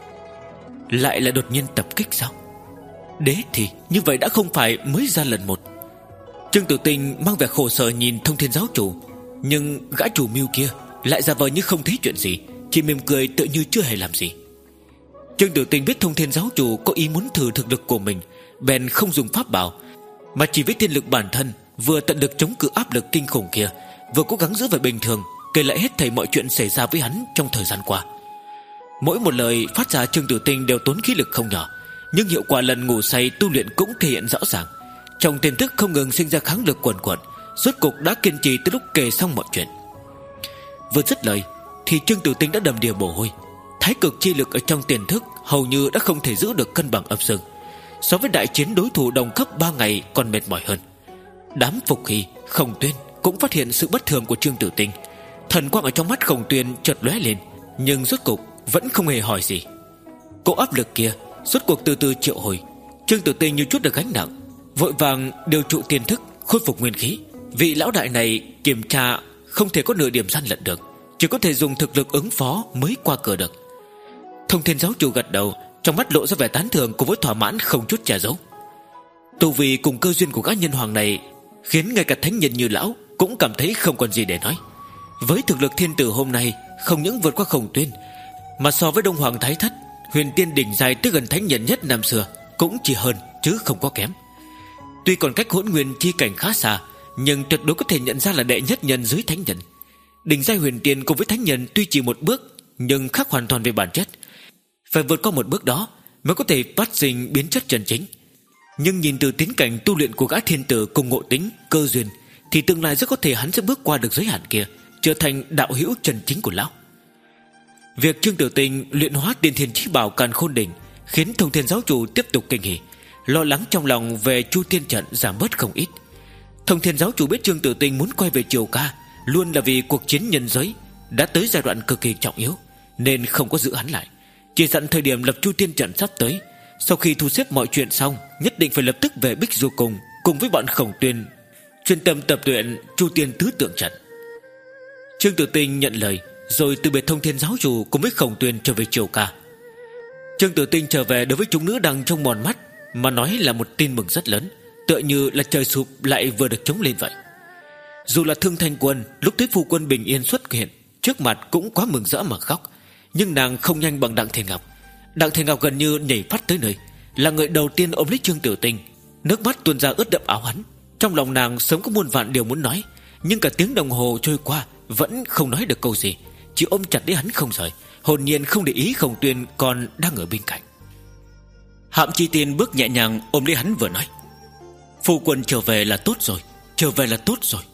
Lại là đột nhiên tập kích sao? Đế thì như vậy đã không phải mới ra lần một. Trương Tử Tinh mang vẻ khổ sở nhìn Thông Thiên giáo chủ, nhưng gã chủ mưu kia lại giả vờ như không thấy chuyện gì, chỉ mỉm cười tựa như chưa hề làm gì. Trương Tử Tinh biết Thông Thiên giáo chủ có ý muốn thử thực lực của mình, bèn không dùng pháp bảo, mà chỉ với tiên lực bản thân, vừa tận lực chống cự áp lực kinh khủng kia, vừa cố gắng giữ vẻ bình thường, kể lại hết thảy mọi chuyện xảy ra với hắn trong thời gian qua. Mỗi một lời phát ra Trương Tử Tinh đều tốn khí lực không nhỏ, nhưng hiệu quả lần ngủ say tu luyện cũng thể hiện rõ ràng. Trong tiềm thức không ngừng sinh ra kháng lực quần quật, rốt cục đã kiên trì tới lúc kể xong mọi chuyện. Vừa dứt lời thì Trương Tử Tinh đã đầm đìa mồ hôi. Thái cực chi lực ở trong tiềm thức hầu như đã không thể giữ được cân bằng âm dương, so với đại chiến đối thủ đồng cấp ba ngày còn mệt mỏi hơn. Đám Phục Hy, Khổng Tuyên cũng phát hiện sự bất thường của Trương Tử Tinh. Thần quang ở trong mắt Khổng Tuyên chợt lóe lên, nhưng rốt cục vẫn không hề hỏi gì. Cỗ áp lực kia rốt cuộc từ từ triệu hồi. Trương Tử Tinh như chút được gánh nặng, vội vàng điều trụ tiên thức, khôi phục nguyên khí. Vị lão đại này kiểm tra không thể có nửa điểm gian lận được, chỉ có thể dùng thực lực ứng phó mới qua cửa được. Thông Thiên giáo chủ gật đầu, trong mắt lộ ra vẻ tán thưởng cùng với thỏa mãn không chút che giấu. Tu vi cùng cơ duyên của gã nhân hoàng này khiến ngay cả thánh nhân như lão cũng cảm thấy không còn gì để nói. Với thực lực thiên tử hôm nay không những vượt qua Khổng Tuyên, mà so với Đông Hoàng Thái Thất, huyền tiên đỉnh dài tới gần thánh nhân nhất năm xưa, cũng chỉ hơn chứ không có kém. Tuy còn cách hỗn nguyên chi cảnh khá xa, nhưng tuyệt đối có thể nhận ra là đệ nhất nhân dưới thánh nhân. Đỉnh giai huyền tiên cùng với thánh nhân tuy chỉ một bước, nhưng khác hoàn toàn về bản chất. Phải vượt qua một bước đó mới có thể phát sinh biến chất chân chính. Nhưng nhìn từ tiến cảnh tu luyện của gã thiên tử cùng ngộ tính, cơ duyên, thì tương lai rất có thể hắn sẽ bước qua được giới hạn kia, trở thành đạo hữu chân chính của lão. Việc Trương Tử Tinh luyện hóa tiên thiên chí bảo Càn Khôn Đỉnh khiến Thông Thiên giáo chủ tiếp tục kinh hỉ, lo lắng trong lòng về Chu Tiên trận giảm bớt không ít. Thông Thiên giáo chủ biết Trương Tử Tinh muốn quay về Triều Ca luôn là vì cuộc chiến nhân giới đã tới giai đoạn cực kỳ trọng yếu, nên không có giữ hắn lại, chỉ dặn thời điểm lập Chu Tiên trận sắp tới, sau khi thu xếp mọi chuyện xong, nhất định phải lập tức về Bích Du Cung cùng với bọn Khổng Tuyên chuyên tâm tập luyện Chu Tiên tứ tượng trận. Trương Tử Tinh nhận lời, rồi từ biệt Thông Thiên giáo chủ cùng với Khổng Tuyên trở về Triều Ca. Trương Tử Tinh trở về đối với chúng nữ đang trong mòn mắt mà nói là một tin mừng rất lớn, tựa như là trời sụp lại vừa được chống lên vậy. Dù là Thương Thanh Quân lúc thấy phu quân bình yên xuất hiện trước mặt cũng quá mừng rỡ mà khóc, nhưng nàng không nhanh bằng Đặng Thiên Ngọc. Đặng Thiên Ngọc gần như nhảy phát tới nơi, là người đầu tiên ôm lấy Trương Tử Tinh, nước mắt tuôn ra ướt đẫm áo hắn. Trong lòng nàng sớm có muôn vạn điều muốn nói, nhưng cả tiếng đồng hồ trôi qua vẫn không nói được câu gì, chỉ ôm chặt lấy hắn không rời, hồn nhiên không để ý Khổng Tuyên còn đang ở bên cạnh. Hạm Chi Tiên bước nhẹ nhàng ôm lấy hắn vừa nói: phu quân trở về là tốt rồi, trở về là tốt rồi.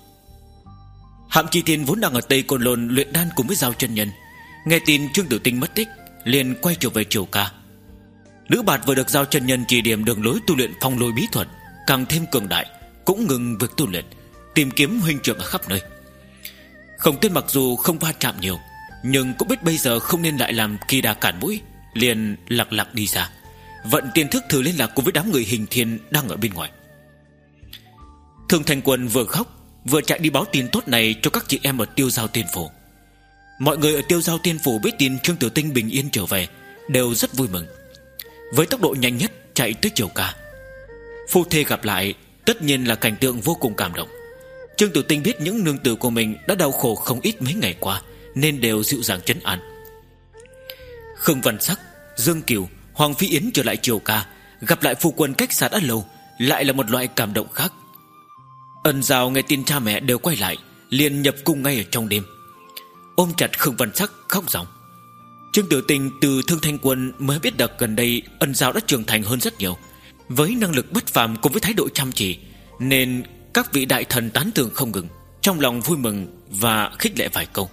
Hạm Chi Tiên vốn đang ở Tây Côn Lôn luyện đan cùng với Giao Chân Nhân, nghe tin Trương Tử Tinh mất tích liền quay trở về Triều Ca. Nữ Bạt vừa được Giao Chân Nhân chỉ điểm đường lối tu luyện phong lôi bí thuật càng thêm cường đại, cũng ngừng việc tu luyện, tìm kiếm huynh trưởng ở khắp nơi. Khổng Tuyên mặc dù không va chạm nhiều, nhưng cũng biết bây giờ không nên lại làm kỳ đà cản mũi, liền lặng lặng đi ra, vận tiên thức thử liên lạc cùng với đám người Hình Thiên đang ở bên ngoài. Thương Thanh Quân vừa khóc vừa chạy đi báo tin tốt này cho các chị em ở Tiêu Giao Tiên Phủ. Mọi người ở Tiêu Giao Tiên Phủ biết tin Trương Tử Tinh bình yên trở về đều rất vui mừng. Với tốc độ nhanh nhất chạy tới Triều Ca. Phu thê gặp lại tất nhiên là cảnh tượng vô cùng cảm động. Trương Tử Tinh biết những nương tử của mình đã đau khổ không ít mấy ngày qua, nên đều dịu dàng trấn an. Khương Văn Sắc, Dương Kiều, Hoàng Phi Yến trở lại Triều Ca, gặp lại phu quân cách xa đã lâu, lại là một loại cảm động khác. Ân Giao nghe tin cha mẹ đều quay lại, liền nhập cung ngay ở trong đêm, ôm chặt Khương Văn Sắc khóc ròng. Trương Tử Tinh từ Thương Thanh Quân mới biết được gần đây Ân Giao đã trưởng thành hơn rất nhiều, với năng lực bất phàm cùng với thái độ chăm chỉ, nên các vị đại thần tán thưởng không ngừng, trong lòng vui mừng và khích lệ vài câu.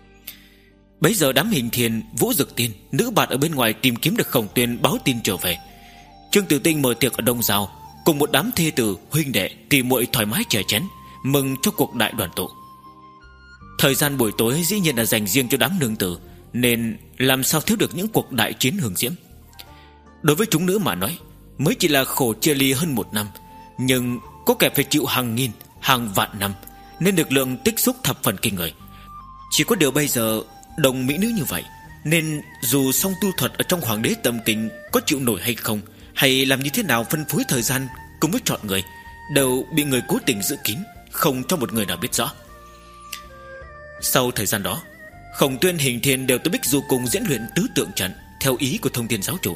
Bấy giờ đám Hình Thiên, Vũ Dực Tiên, nữ bạt ở bên ngoài tìm kiếm được Khổng Tuyên báo tin trở về. Trương Tử Tinh mở tiệc ở Đông Giao, cùng một đám thê tử, huynh đệ, tỷ muội thoải mái chè chén, mừng cho cuộc đại đoàn tụ. Thời gian buổi tối dĩ nhiên là dành riêng cho đám nương tử, nên làm sao thiếu được những cuộc đại chiến hương diễm. Đối với chúng nữ mà nói, mới chỉ là khổ chia ly hơn một năm, nhưng có kẻ phải chịu hàng nghìn, hàng vạn năm, nên lực lượng tích xúc thập phần kinh người. Chỉ có điều bây giờ đồng mỹ nữ như vậy, nên dù song tu thuật ở trong Hoàng đế Tâm Kinh có chịu nổi hay không, hay làm như thế nào phân phối thời gian cùng với chọn người, đều bị người cố tình giữ kín, không cho một người nào biết rõ. Sau thời gian đó, Khổng Tuyên, Hình Thiên đều tới Bích Du Cung diễn luyện tứ tượng trận theo ý của Thông Thiên giáo chủ.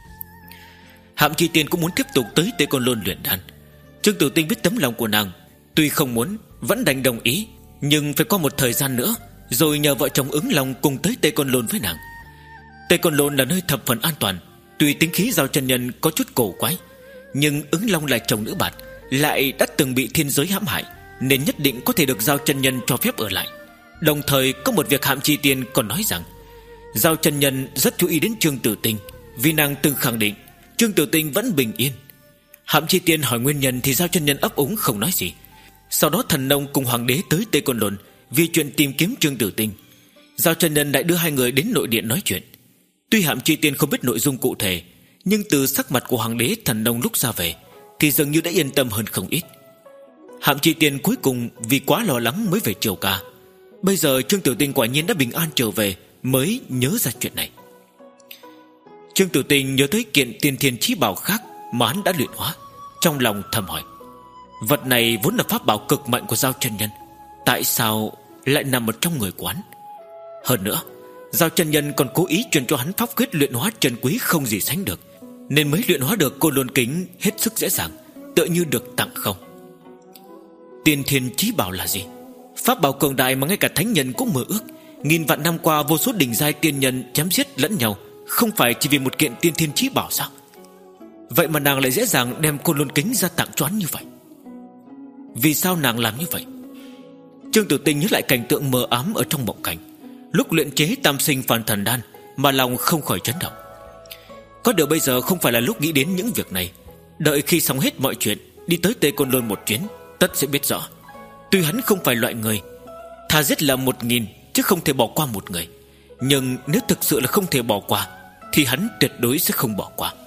Hạm Chi Tiên cũng muốn tiếp tục tới Tây Côn Lôn luyện đan. Trương Tử Tinh biết tấm lòng của nàng, tuy không muốn vẫn đành đồng ý, nhưng phải có một thời gian nữa rồi nhờ vợ chồng Ứng Long cùng tới Tây Côn Lôn với nàng. Tây Côn Lôn là nơi thập phần an toàn, tuy tính khí Giao chân nhân có chút cổ quái, nhưng Ứng Long là chồng nữ bạt, lại đã từng bị thiên giới hãm hại, nên nhất định có thể được Giao chân nhân cho phép ở lại. Đồng thời có một việc Hạm Chi Tiên còn nói rằng Giao chân nhân rất chú ý đến Trương Tử Tinh, vì nàng từng khẳng định Trương Tử Tinh vẫn bình yên. Hạm Chi Tiên hỏi nguyên nhân thì Giao chân nhân ấp úng không nói gì. Sau đó Thần Nông cùng Hoàng đế tới Tây Côn Lôn vì chuyện tìm kiếm Trương Tử Tinh. Giao chân nhân lại đưa hai người đến nội điện nói chuyện. Tuy Hạm Chi Tiên không biết nội dung cụ thể, nhưng từ sắc mặt của Hoàng đế Thần Nông lúc ra về thì dường như đã yên tâm hơn không ít. Hạm Chi Tiên cuối cùng vì quá lo lắng mới về Triều Ca. Bây giờ Trương Tử Tinh quả nhiên đã bình an trở về, mới nhớ ra chuyện này. Trương Tử Tinh nhớ tới kiện tiên thiên chí bảo khác mà hắn đã luyện hóa, trong lòng thầm hỏi, vật này vốn là pháp bảo cực mạnh của Giao chân nhân, tại sao lại nằm ở trong người quán? Hơn nữa, Giao chân nhân còn cố ý truyền cho hắn pháp quyết luyện hóa trần quý không gì sánh được, nên mới luyện hóa được Côn Lôn kính hết sức dễ dàng, tựa như được tặng không. Tiên thiên chí bảo là gì? Pháp bảo cường đại mà ngay cả thánh nhân cũng mơ ước. Nghìn vạn năm qua vô số đỉnh giai tiên nhân chém giết lẫn nhau, không phải chỉ vì một kiện tiên thiên chí bảo sao? Vậy mà nàng lại dễ dàng đem Côn Lôn kính ra tặng cho hắn như vậy. Vì sao nàng làm như vậy? Trương Tử Tinh nhớ lại cảnh tượng mờ ám ở trong mộng cảnh lúc luyện chế tam sinh phản thần đan, mà lòng không khỏi chấn động. Có điều bây giờ không phải là lúc nghĩ đến những việc này. Đợi khi xong hết mọi chuyện, đi tới Tây Côn Lôn một chuyến, tất sẽ biết rõ. Tuy hắn không phải loại người thà giết là một nghìn chứ không thể bỏ qua một người, nhưng nếu thực sự là không thể bỏ qua thì hắn tuyệt đối sẽ không bỏ qua.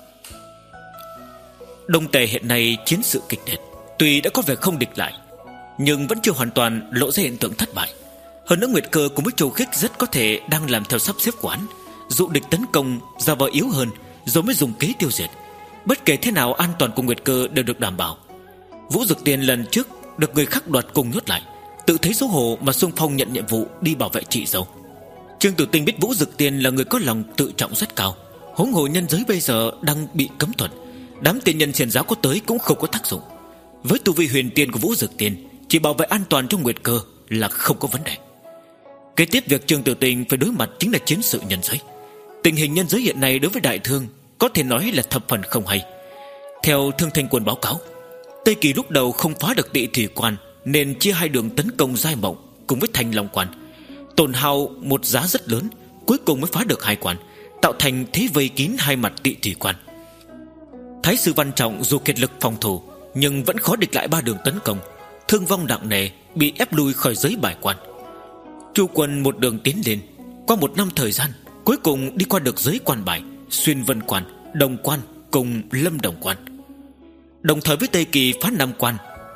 Đông Tề hiện nay chiến sự kịch liệt, tuy đã có vẻ không địch lại, nhưng vẫn chưa hoàn toàn lộ ra hiện tượng thất bại. Hơn nữa Nguyệt Cơ cùng với Châu Khích rất có thể đang làm theo sắp xếp của hắn, dụ địch tấn công, giả vờ yếu hơn rồi mới dùng kế tiêu diệt. Bất kể thế nào, an toàn của Nguyệt Cơ đều được đảm bảo. Vũ Dực Tiên lần trước được người khác đoạt cùng nhốt lại, tự thấy xấu hổ mà xung phong nhận nhiệm vụ đi bảo vệ chị dâu. Trương Tử Tinh biết Vũ Dực Tiên là người có lòng tự trọng rất cao, huống hồ nhân giới bây giờ đang bị cấm thuật, đám tiên nhân xiển giáo có tới cũng không có tác dụng. Với tu vi huyền tiên của Vũ Dực Tiên, chỉ bảo vệ an toàn cho Nguyệt Cơ là không có vấn đề. Kế tiếp việc Trương Tử Tinh phải đối mặt chính là chiến sự nhân giới. Tình hình nhân giới hiện nay đối với Đại Thương có thể nói là thập phần không hay. Theo Thương Thanh Quân báo cáo, Tây Kỳ lúc đầu không phá được Tị Thủy Quan, nên chia hai đường tấn công Giai Mộng cùng với Thanh Long Quan, tổn hao một giá rất lớn, cuối cùng mới phá được hai quan, tạo thành thế vây kín hai mặt Tị Thủy Quan. Thái sư Văn Trọng dù kiệt lực phòng thủ, nhưng vẫn khó địch lại ba đường tấn công, thương vong nặng nề, bị ép lui khỏi giới Bài Quan. Chu quân một đường tiến lên, qua một năm thời gian, cuối cùng đi qua được giới Quan Bài, Xuyên Vân Quan, Đồng Quan cùng Lâm Đồng Quan. Đồng thời với Tây Kỳ phá năm quan,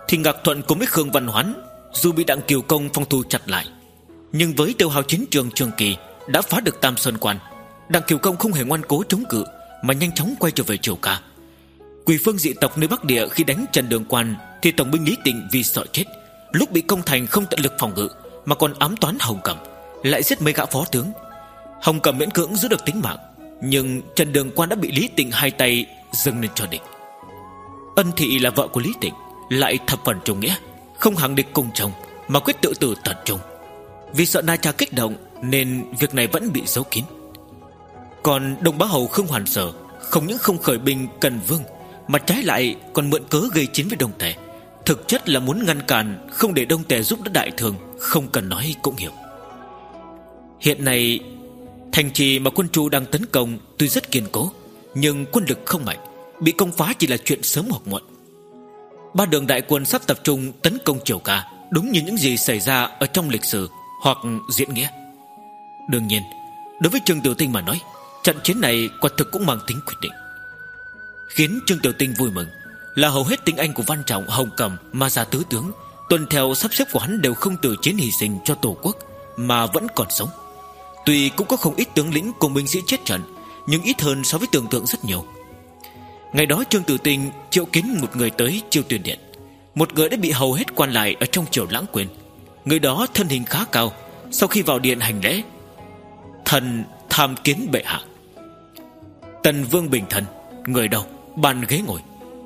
thì Ngạc Thuận cùng với Khương Văn Hoán dù bị Đặng Kiều Công phong thu chặt lại, nhưng với tiêu hao chiến trường Trường Kỳ đã phá được Tam Sơn Quan, Đặng Kiều Công không hề ngoan cố chống cự mà nhanh chóng quay trở về Triều Ca. Quỷ phương dị tộc nơi Bắc Địa khi đánh Trần Đường Quan thì tổng binh Lý Tịnh vì sợ chết, lúc bị công thành không tận lực phòng ngự mà còn ám toán Hồng Cẩm, lại giết mấy gã phó tướng. Hồng Cẩm miễn cưỡng giữ được tính mạng, nhưng Trần Đường Quan đã bị Lý Tịnh hai tay dâng lên cho địch. Ân Thị là vợ của Lý Tịnh, lại thập phần trung nghĩa, không hàng địch cùng chồng mà quyết tự tử tận trung. Vì sợ Na Cha kích động nên việc này vẫn bị giấu kín. Còn Đông Bá Hầu Khương Hoàn Sở không những không khởi binh Cần Vương, mà trái lại còn mượn cớ gây chiến với Đông Tề, thực chất là muốn ngăn cản không để Đông Tề giúp đỡ đại thương. Không cần nói cũng hiểu. Hiện nay thành trì mà quân Chu đang tấn công tuy rất kiên cố, nhưng quân lực không mạnh, bị công phá chỉ là chuyện sớm hoặc muộn. Ba đường đại quân sắp tập trung tấn công Triều Ca, đúng như những gì xảy ra ở trong lịch sử hoặc diễn nghĩa. Đương nhiên, đối với Trương Tiểu Tinh mà nói, trận chiến này quả thực cũng mang tính quyết định. Khiến Trương Tiểu Tinh vui mừng là hầu hết tinh anh của Văn Trọng, Hồng Cẩm, Ma Gia tứ tướng tuân theo sắp xếp của hắn đều không từ chiến hy sinh cho Tổ quốc mà vẫn còn sống. Tuy cũng có không ít tướng lĩnh cùng binh sĩ chết trận, nhưng ít hơn so với tưởng tượng rất nhiều. Ngày đó Trương Tử Tinh triệu kiến một người tới Chiêu Tuyển Điện, một người đã bị hầu hết quan lại ở trong triều lãng quên. Người đó thân hình khá cao. Sau khi vào điện hành lễ: "Thần tham kiến bệ hạ." Tần Vương bình thần: "Người đâu? Bàn ghế ngồi."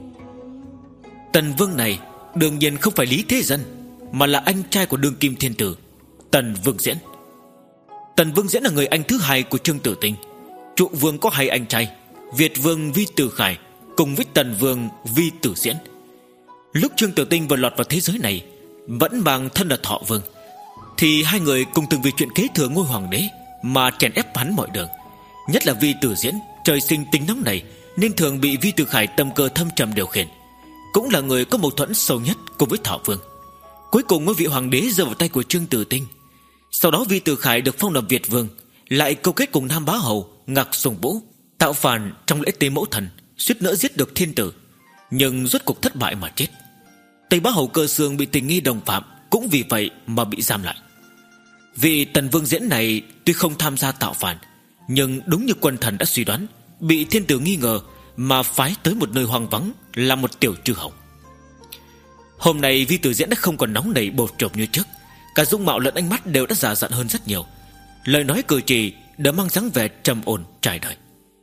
Tần Vương này đương nhiên không phải Lý Thế Dân, mà là anh trai của đương kim thiên tử Tần Vương Diễn. Tần Vương Diễn là người anh thứ hai của Trương Tử Tinh. Trụ vương có hai anh trai, Việt Vương Vi Tử Khải cùng với Tần Vương Vi Tử Diễn. Lúc Trương Tử Tinh vừa lọt vào thế giới này, vẫn mang thân là Thọ Vương, thì hai người cùng từng vì chuyện kế thừa ngôi hoàng đế mà chèn ép hắn mọi đường. Nhất là Vi Tử Diễn trời sinh tính nóng này, nên thường bị Vi Tử Khải tâm cơ thâm trầm điều khiển, cũng là người có mâu thuẫn sâu nhất cùng với Thọ Vương. Cuối cùng ngôi vị hoàng đế rơi vào tay của Trương Tử Tinh. Sau đó Vi Tử Khải được phong làm Việt Vương, lại câu kết cùng Nam Bá Hầu Ngạc Sùng Vũ tạo phản trong lễ tế mẫu thần, suýt nữa giết được thiên tử, nhưng rốt cuộc thất bại mà chết. Tây Bá Hầu Cơ Xương bị tình nghi đồng phạm, cũng vì vậy mà bị giam lại. Vị Tần Vương Diễn này tuy không tham gia tạo phản, nhưng đúng như quân thần đã suy đoán, bị thiên tử nghi ngờ mà phái tới một nơi hoang vắng làm một tiểu chư hầu. Hôm nay Vi Tử Diễn đã không còn nóng nảy bột trộm như trước, cả dung mạo lẫn ánh mắt đều đã già dặn hơn rất nhiều, lời nói cử chỉ đã mang dáng vẻ trầm ổn trải đời.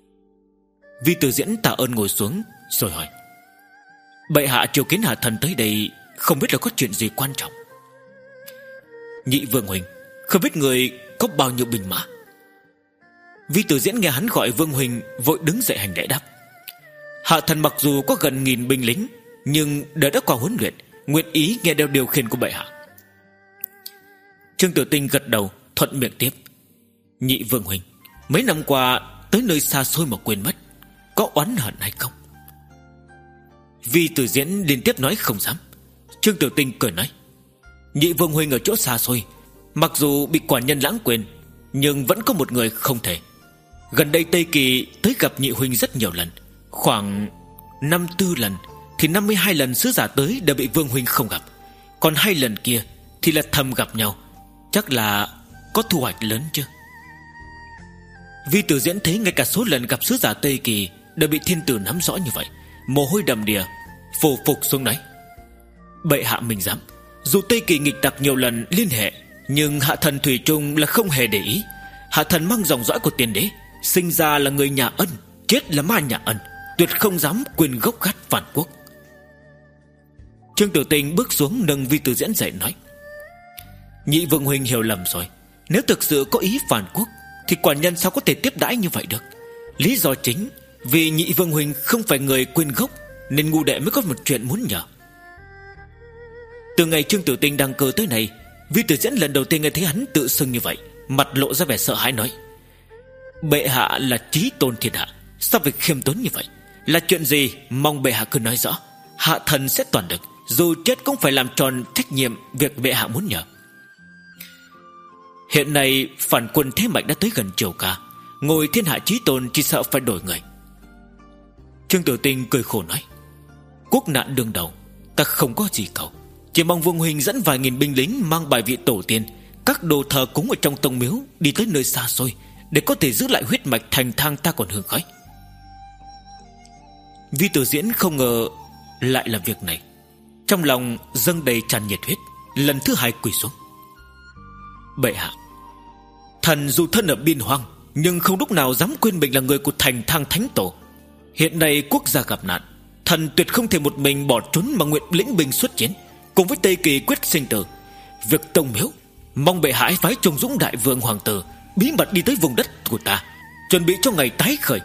Vi Tử Diễn tạ ơn ngồi xuống rồi hỏi: "Bệ hạ triều kiến Hạ thần tới đây, không biết là có chuyện gì quan trọng?" "Nhị Vương huynh, không biết người có bao nhiêu binh mã?" Vi Tử Diễn nghe hắn gọi Vương huynh, vội đứng dậy hành lễ đáp: "Hạ thần mặc dù có gần nghìn binh lính, nhưng đều đã qua huấn luyện, nguyện ý nghe theo điều khiển của bệ hạ." Trương Tử Tinh gật đầu thuận miệng tiếp: "Nhị Vương huynh, mấy năm qua tới nơi xa xôi mà quên mất, có oán hận hay không?" Vi Tử Diễn liên tiếp nói không dám. Trương Tử Tinh cười nói: "Nhị Vương huynh ở chỗ xa xôi, mặc dù bị quả nhân lãng quên, nhưng vẫn có một người không thể. Gần đây Tây Kỳ tới gặp nhị huynh rất nhiều lần, khoảng năm tư lần, thì năm mươi hai lần sứ giả tới đều bị Vương huynh không gặp, còn hai lần kia thì là thầm gặp nhau, chắc là có thu hoạch lớn chứ?" Vi Tử Diễn thấy ngay cả số lần gặp sứ giả Tây Kỳ đều bị thiên tử nắm rõ như vậy, mồ hôi đầm đìa, phù phục xuống nói: "Bệ hạ mình dám, dù Tây Kỳ nghịch tặc nhiều lần liên hệ, nhưng hạ thần thủy chung là không hề để ý. Hạ thần mang dòng dõi của tiên đế, sinh ra là người nhà Ân, chết là ma nhà Ân, tuyệt không dám quên gốc gác phản quốc." Trương Tử Tinh bước xuống nâng Vi Tử Diễn dậy nói: "Nhị Vương huynh hiểu lầm rồi, nếu thực sự có ý phản quốc thì quả nhân sao có thể tiếp đãi như vậy được. Lý do chính vì nhị Vương huynh không phải người quên gốc, nên ngu đệ mới có một chuyện muốn nhờ." Từ ngày Trương Tử Tinh đăng cơ tới nay, Vi Tử Diễn lần đầu tiên nghe thấy hắn tự xưng như vậy, mặt lộ ra vẻ sợ hãi nói: "Bệ hạ là chí tôn thiên hạ, sao phải khiêm tốn như vậy? Là chuyện gì mong bệ hạ cứ nói rõ, hạ thần sẽ toàn lực, dù chết cũng phải làm tròn trách nhiệm việc bệ hạ muốn nhờ." Hiện nay phản quân thế mạnh đã tới gần Triều Ca, ngồi thiên hạ chí tôn chỉ sợ phải đổi người. Trương Tử Tinh cười khổ nói: "Quốc nạn đương đầu, Ta không có gì cầu, chỉ mong Vương huynh dẫn vài nghìn binh lính mang bài vị tổ tiên, các đồ thờ cúng ở trong tông miếu đi tới nơi xa xôi, để có thể giữ lại huyết mạch thành thang ta còn hương khói. Vi Tử Diễn không ngờ lại là việc này, trong lòng dâng đầy tràn nhiệt huyết, lần thứ hai quỳ xuống. Bệ hạ, thần dù thân ở biên hoang, nhưng không lúc nào dám quên mình là người của thành thang thánh tổ. Hiện nay quốc gia gặp nạn, thần tuyệt không thể một mình bỏ trốn, mà nguyện lĩnh binh xuất chiến, cùng với Tây Kỳ quyết sinh tử. Việc tông miếu, mong bệ hạ phái Trung Dũng đại vương hoàng tử bí mật đi tới vùng đất của ta, chuẩn bị cho ngày tái khởi.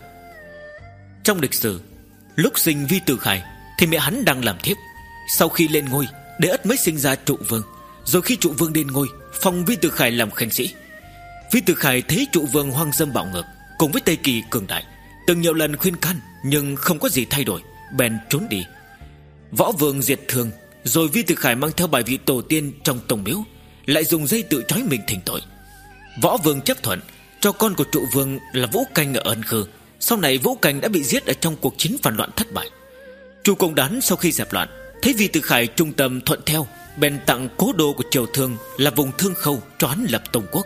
Trong lịch sử, lúc sinh Vi Tử Khải thì mẹ hắn đang làm thiếp. Sau khi lên ngôi, Đế Ất mới sinh ra Trụ Vương. Rồi khi Trụ Vương lên ngôi, phong Vi Tử Khải làm khanh sĩ. Vi Tử Khải thấy Trụ Vương hoang dâm bạo ngược, cùng với Tây Kỳ cường đại, từng nhiều lần khuyên can nhưng không có gì thay đổi, bèn trốn đi. Võ Vương diệt Thương, rồi Vi Tử Khải mang theo bài vị tổ tiên trong tông miếu, lại dùng dây tự trói mình thỉnh tội. Võ Vương chấp thuận cho con của Trụ Vương là Vũ Canh ở Ân Khư. Sau này Vũ Canh đã bị giết ở trong cuộc chiến phản loạn thất bại. Chu Công Đán sau khi dẹp loạn, thấy Vi Tử Khải trung tâm thuận theo, bèn tặng cố đô của triều Thương là vùng Thương Khâu cho hắn lập tông quốc,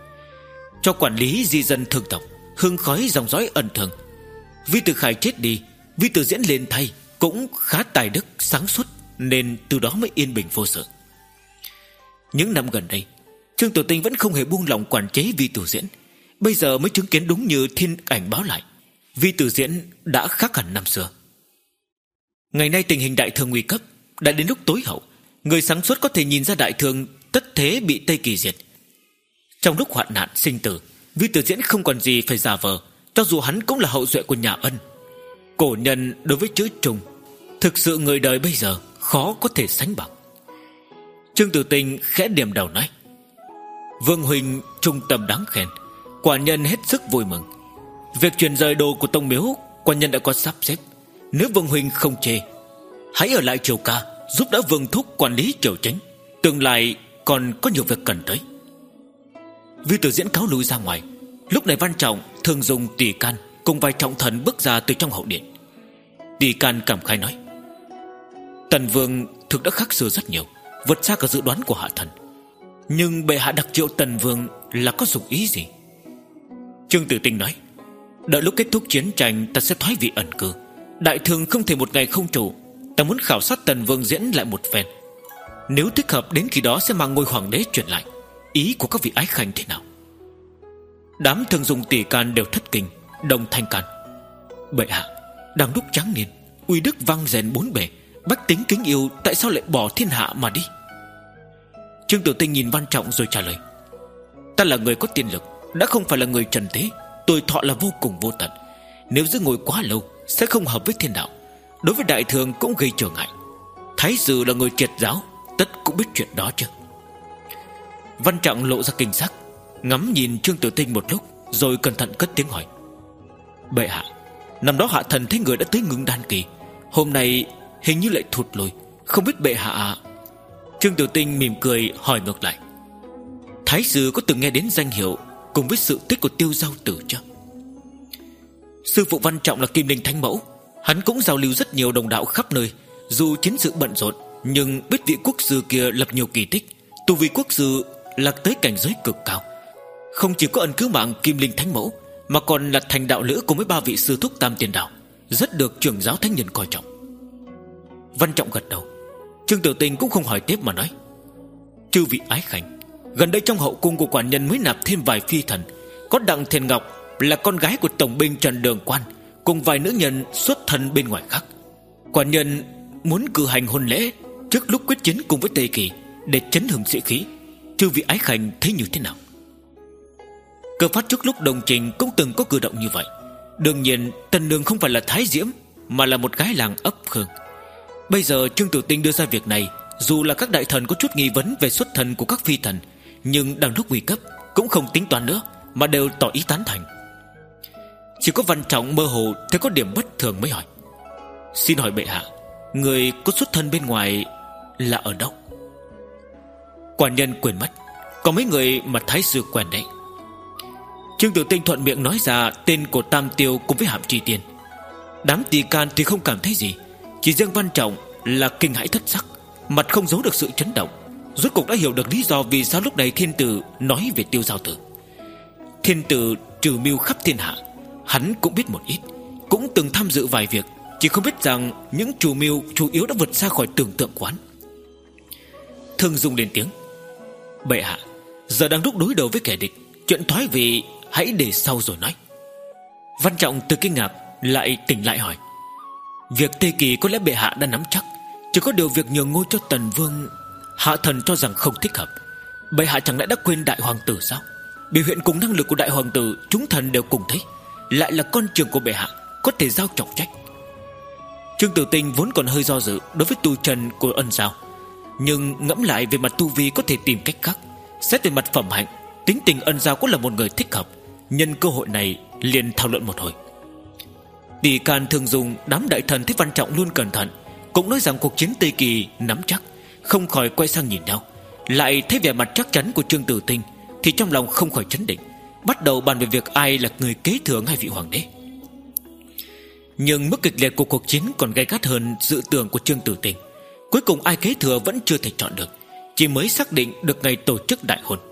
cho quản lý di dân thương tộc, hương khói dòng dõi ân thường. Vi Tử Khải chết đi, Vi Tử Diễn lên thay, cũng khá tài đức sáng suốt, nên từ đó mới yên bình vô sự. Những năm gần đây, Trương Tử Tinh vẫn không hề buông lòng quản chế Vi Tử Diễn. Bây giờ mới chứng kiến đúng như thiên ảnh báo lại, Vi Tử Diễn đã khác hẳn năm xưa. Ngày nay tình hình đại thương nguy cấp, đã đến lúc tối hậu. Người sáng suốt có thể nhìn ra đại thương tất thế bị Tây Kỳ diệt. Trong lúc hoạn nạn sinh tử, Vi Tử Diễn không còn gì phải giả vờ, cho dù hắn cũng là hậu duệ của nhà Ân. Cổ nhân đối với chữ Trung, thực sự người đời bây giờ khó có thể sánh bằng. Trương Tử Tinh khẽ điểm đầu nói: Vương huynh trung tâm đáng khen, quả nhân hết sức vui mừng. Việc chuyển rời đồ của tông miếu, quả nhân đã có sắp xếp. Nếu Vương huynh không chê, hãy ở lại triều ca, giúp đỡ Vương thúc quản lý triều chính, tương lai còn có nhiều việc cần tới. Vi Tử Diễn cáo lui ra ngoài. Lúc này Văn Trọng, Thường Dùng, Tỷ Can cùng vài trọng thần bước ra từ trong hậu điện. Tỷ Can cảm khái nói: Tần Vương thực đã khác xưa rất nhiều, vượt xa cả dự đoán của hạ thần. Nhưng bệ hạ đặc triệu Tần Vương là có dụng ý gì? Trương Tử Tinh nói: Đợi lúc kết thúc chiến tranh, ta sẽ thoái vị ẩn cư. Đại thương không thể một ngày không trụ. Ta muốn khảo sát Tần Vương diễn lại một phen. Nếu thích hợp, đến khi đó sẽ mang ngôi hoàng đế truyền lại. Ý của các vị ái khanh thế nào? Đám Thường Dùng, Tỷ Can đều thất kinh, đồng thanh can: Bệ hạ, đang lúc tráng niên, uy đức vang rền bốn bề, bách tính kính yêu, tại sao lại bỏ thiên hạ mà đi? Trương Tử Tinh nhìn Văn Trọng rồi trả lời: Ta là người có tiên lực, đã không phải là người trần thế. Tuổi thọ là vô cùng vô tận, nếu giữ ngồi quá lâu sẽ không hợp với thiên đạo. Đối với đại thường cũng gây trở ngại. Thái sư là người triệt giáo, tất cũng biết chuyện đó chứ. Văn Trọng lộ ra kinh sắc, ngắm nhìn Trương Tử Tinh một lúc, rồi cẩn thận cất tiếng hỏi: Bệ hạ, năm đó hạ thần thấy người đã tới ngưng đan kỳ, hôm nay hình như lại thụt lùi, không biết bệ hạ... Trương Tử Tinh mỉm cười hỏi ngược lại: Thái sư có từng nghe đến danh hiệu cùng với sự tích của Tiêu Giao Tử chưa? Sư phụ Văn Trọng là Kim Linh Thánh Mẫu, hắn cũng giao lưu rất nhiều đồng đạo khắp nơi. Dù chiến sự bận rộn, nhưng biết vị quốc sư kia lập nhiều kỳ tích, tu vi quốc sư lạc tới cảnh giới cực cao. Không chỉ có ân cứu mạng Kim Linh Thánh Mẫu, mà còn là thành đạo lữ cùng với ba vị sư thúc Tam Tiền Đạo, rất được trưởng giáo thánh nhân coi trọng. Văn Trọng gật đầu. Trương Tử Tinh cũng không hỏi tiếp mà nói: Chư vị ái khanh, gần đây trong hậu cung của quản nhân mới nạp thêm vài phi thần. Có Đặng Thiền Ngọc là con gái của tổng binh Trần Đường Quan, cùng vài nữ nhân xuất thân bên ngoài khác. Quản nhân muốn cử hành hôn lễ trước lúc quyết chiến cùng với Tây Kỳ, để chấn hưng sĩ khí. Chư vị ái khanh thấy như thế nào? Cơ phát trước lúc đồng trình cũng từng có cử động như vậy. Đương nhiên Tần Nương không phải là Thái Diễm, mà là một gái làng ấp Khương. Bây giờ Trương Tử Tinh đưa ra việc này, dù là các đại thần có chút nghi vấn về xuất thân của các phi thần, nhưng đang lúc nguy cấp cũng không tính toán nữa, mà đều tỏ ý tán thành. Chỉ có Văn Trọng mơ hồ thấy có điểm bất thường mới hỏi: Xin hỏi bệ hạ, người có xuất thân bên ngoài là ở đâu? Quản nhân quên mất, có mấy người mà Thái sư quen đấy. Trương Tử Tinh thuận miệng nói ra tên của Tam Tiêu cùng với Hạm Tri Tiên. Đám Tỷ Can thì không cảm thấy gì, chỉ riêng Văn Trọng là kinh hãi thất sắc, mặt không giấu được sự chấn động. Rốt cục đã hiểu được lý do vì sao lúc này thiên tử nói về Tiêu Giao Tử. Thiên tử trừ mưu khắp thiên hạ, hắn cũng biết một ít, cũng từng tham dự vài việc, chỉ không biết rằng những chủ mưu chủ yếu đã vượt xa khỏi tưởng tượng của hắn. Thương Dung lên tiếng: bệ hạ, giờ đang lúc đối đầu với kẻ địch, chuyện thoái vị hãy để sau rồi nói. Văn Trọng từ kinh ngạc lại tỉnh lại hỏi: việc Tây Kỳ có lẽ bệ hạ đã nắm chắc, chỉ có điều việc nhường ngôi cho Tần Vương, hạ thần cho rằng không thích hợp. Bệ hạ chẳng lẽ đã quên đại hoàng tử sao? Biểu hiện cùng năng lực của đại hoàng tử chúng thần đều cùng thấy, lại là con trưởng của bệ hạ, có thể giao trọng trách. Trương Tử Tinh vốn còn hơi do dự đối với tu trần của Ân Giao, nhưng ngẫm lại về mặt tu vi có thể tìm cách khác. Xét về mặt phẩm hạnh, tính tình Ân Giao cũng là một người thích hợp. Nhân cơ hội này liền thảo luận một hồi. Tỷ Can, Thương Dung, đám đại thần thấy Văn Trọng luôn cẩn thận, cũng nói rằng cuộc chiến Tây Kỳ nắm chắc, không khỏi quay sang nhìn nhau. Lại thấy vẻ mặt chắc chắn của Trương Tử Tinh thì trong lòng không khỏi chấn định, bắt đầu bàn về việc ai là người kế thừa hai vị hoàng đế. Nhưng mức kịch liệt của cuộc chiến còn gay gắt hơn dự tưởng của Trương Tử Tinh. Cuối cùng ai kế thừa vẫn chưa thể chọn được, chỉ mới xác định được ngày tổ chức đại hôn.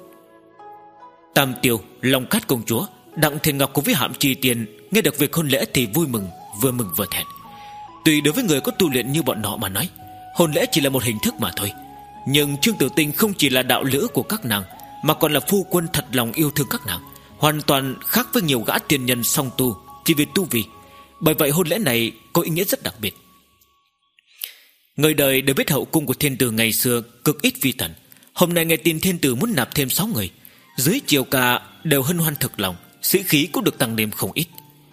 Tam Tiêu, Long Cát công chúa, Đặng Thiên Ngọc cùng với Hạm Chi Tiên nghe được việc hôn lễ thì vui mừng, vừa mừng vừa thẹn. Tuy đối với người có tu luyện như bọn họ mà nói, hôn lễ chỉ là một hình thức mà thôi, nhưng Trương Tử Tinh không chỉ là đạo lữ của các nàng, mà còn là phu quân thật lòng yêu thương các nàng, hoàn toàn khác với nhiều gã tiên nhân song tu chỉ vì tu vi. Bởi vậy hôn lễ này có ý nghĩa rất đặc biệt. Người đời đều biết hậu cung của thiên tử ngày xưa cực ít vi tần. Hôm nay nghe tin thiên tử muốn nạp thêm sáu người, dưới triều ca đều hân hoan thực lòng, sĩ khí cũng được tăng lên không ít.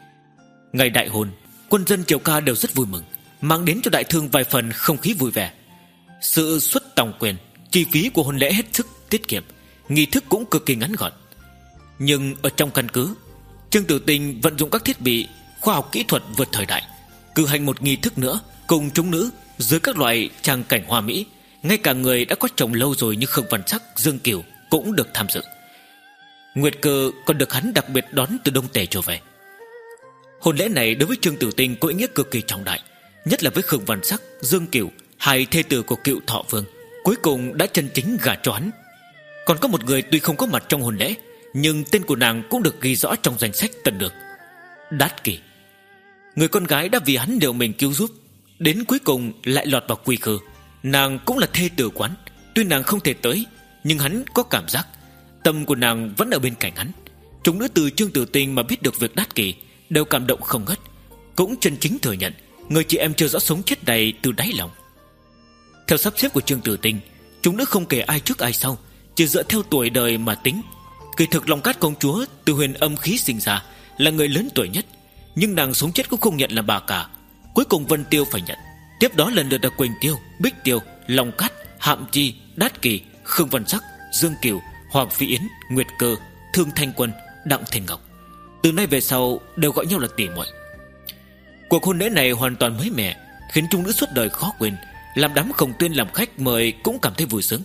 Ngày đại hôn, quân dân triều ca đều rất vui mừng, mang đến cho đại thương vài phần không khí vui vẻ. Sự xuất tòng quyền, chi phí của hôn lễ hết sức tiết kiệm, nghi thức cũng cực kỳ ngắn gọn. Nhưng ở trong căn cứ, Trương Tử Tinh vận dụng các thiết bị khoa học kỹ thuật vượt thời đại, cử hành một nghi thức nữa cùng chúng nữ dưới các loại trang cảnh hoa mỹ. Ngay cả người đã có chồng lâu rồi như Khương Văn Sắc, Dương Kiều cũng được tham dự. Nguyệt Cơ còn được hắn đặc biệt đón từ Đông Tề trở về. Hôn lễ này đối với Trương Tử Tinh có ý nghĩa cực kỳ trọng đại, nhất là với Khương Văn Sắc, Dương Kiều, hai thê tử của cựu Thọ Vương, cuối cùng đã chân chính gả cho hắn. Còn có một người tuy không có mặt trong hôn lễ, nhưng tên của nàng cũng được ghi rõ trong danh sách tận được: Đát Kỳ. Người con gái đã vì hắn liều mình cứu giúp, đến cuối cùng lại lọt vào quy khư. Nàng cũng là thê tử quán. Tuy nàng không thể tới, nhưng hắn có cảm giác tâm của nàng vẫn ở bên cạnh hắn. Chúng nữ từ Trương Tử Tinh mà biết được việc Đát Kỳ đều cảm động không ngớt, cũng chân chính thừa nhận người chị em chưa rõ sống chết này từ đáy lòng. Theo sắp xếp của Trương Tử Tinh, chúng nữ không kể ai trước ai sau, chỉ dựa theo tuổi đời mà tính. Kỳ thực Long Cát công chúa từ huyền âm khí sinh ra là người lớn tuổi nhất, nhưng nàng sống chết cũng không nhận là bà cả. Cuối cùng Vân Tiêu phải nhận, tiếp đó lần lượt là Quỳnh Tiêu, Bích Tiêu, Long Cát, Hạm Chi, Đát Kỳ, Khương Văn Sắc, Dương Kiều, Hoàng Phi Yến, Nguyệt Cơ, Thương Thanh Quân, Đặng Thiên Ngọc. Từ nay về sau đều gọi nhau là tỷ muội. Cuộc hôn lễ này hoàn toàn mới mẻ, khiến chúng nữ suốt đời khó quên, làm đám Khổng Tuyên làm khách mời cũng cảm thấy vui sướng.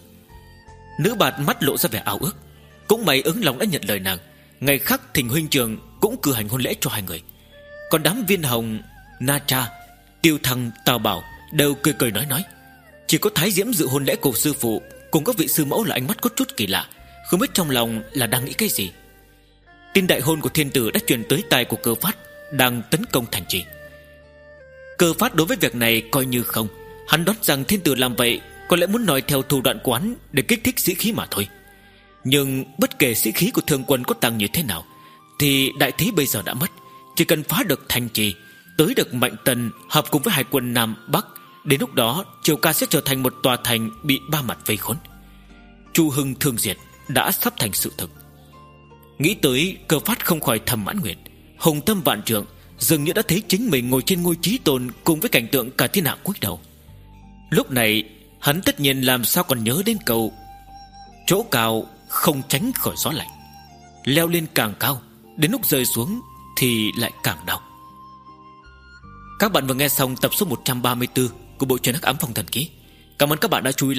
Nữ bạt mắt lộ ra vẻ ao ước, cũng may ứng lòng đã nhận lời nàng. Ngày khác Thịnh huynh trường cũng cử hành hôn lễ cho hai người. Còn đám Viên Hồng, Na Cha, Tiêu Thăng, Tào Bảo đều cười cười nói nói. Chỉ có Thái Diễm dự hôn lễ của sư phụ cùng các vị sư mẫu là ánh mắt có chút kỳ lạ, không biết trong lòng là đang nghĩ cái gì. Tin đại hôn của thiên tử đã truyền tới tai của Cơ Phát, đang tấn công thành trì. Cơ Phát đối với việc này coi như không. Hắn đoán rằng thiên tử làm vậy có lẽ muốn nói theo thủ đoạn quán để kích thích sĩ khí mà thôi. Nhưng bất kể sĩ khí của thương quân có tăng như thế nào, thì đại thế bây giờ đã mất. Chỉ cần phá được thành trì, tới được Mạnh Tần hợp cùng với hai quân Nam Bắc, đến lúc đó triều ca sẽ trở thành một tòa thành bị ba mặt vây khốn. Chu Hưng thương diệt đã sắp thành sự thực. Nghĩ tới, Cơ Phát không khỏi thầm mãn nguyện. Hùng tâm vạn trượng, dường như đã thấy chính mình ngồi trên ngôi chí tôn cùng với cảnh tượng cả thiên hạ cúi đầu. Lúc này hắn tất nhiên làm sao còn nhớ đến câu chỗ cao không tránh khỏi gió lạnh, leo lên càng cao, đến lúc rơi xuống thì lại càng đau. Các bạn vừa nghe xong tập số một trăm ba mươi tư của bộ truyện Hắc Ám Phong Thần Ký. Cảm ơn các bạn đã chú ý.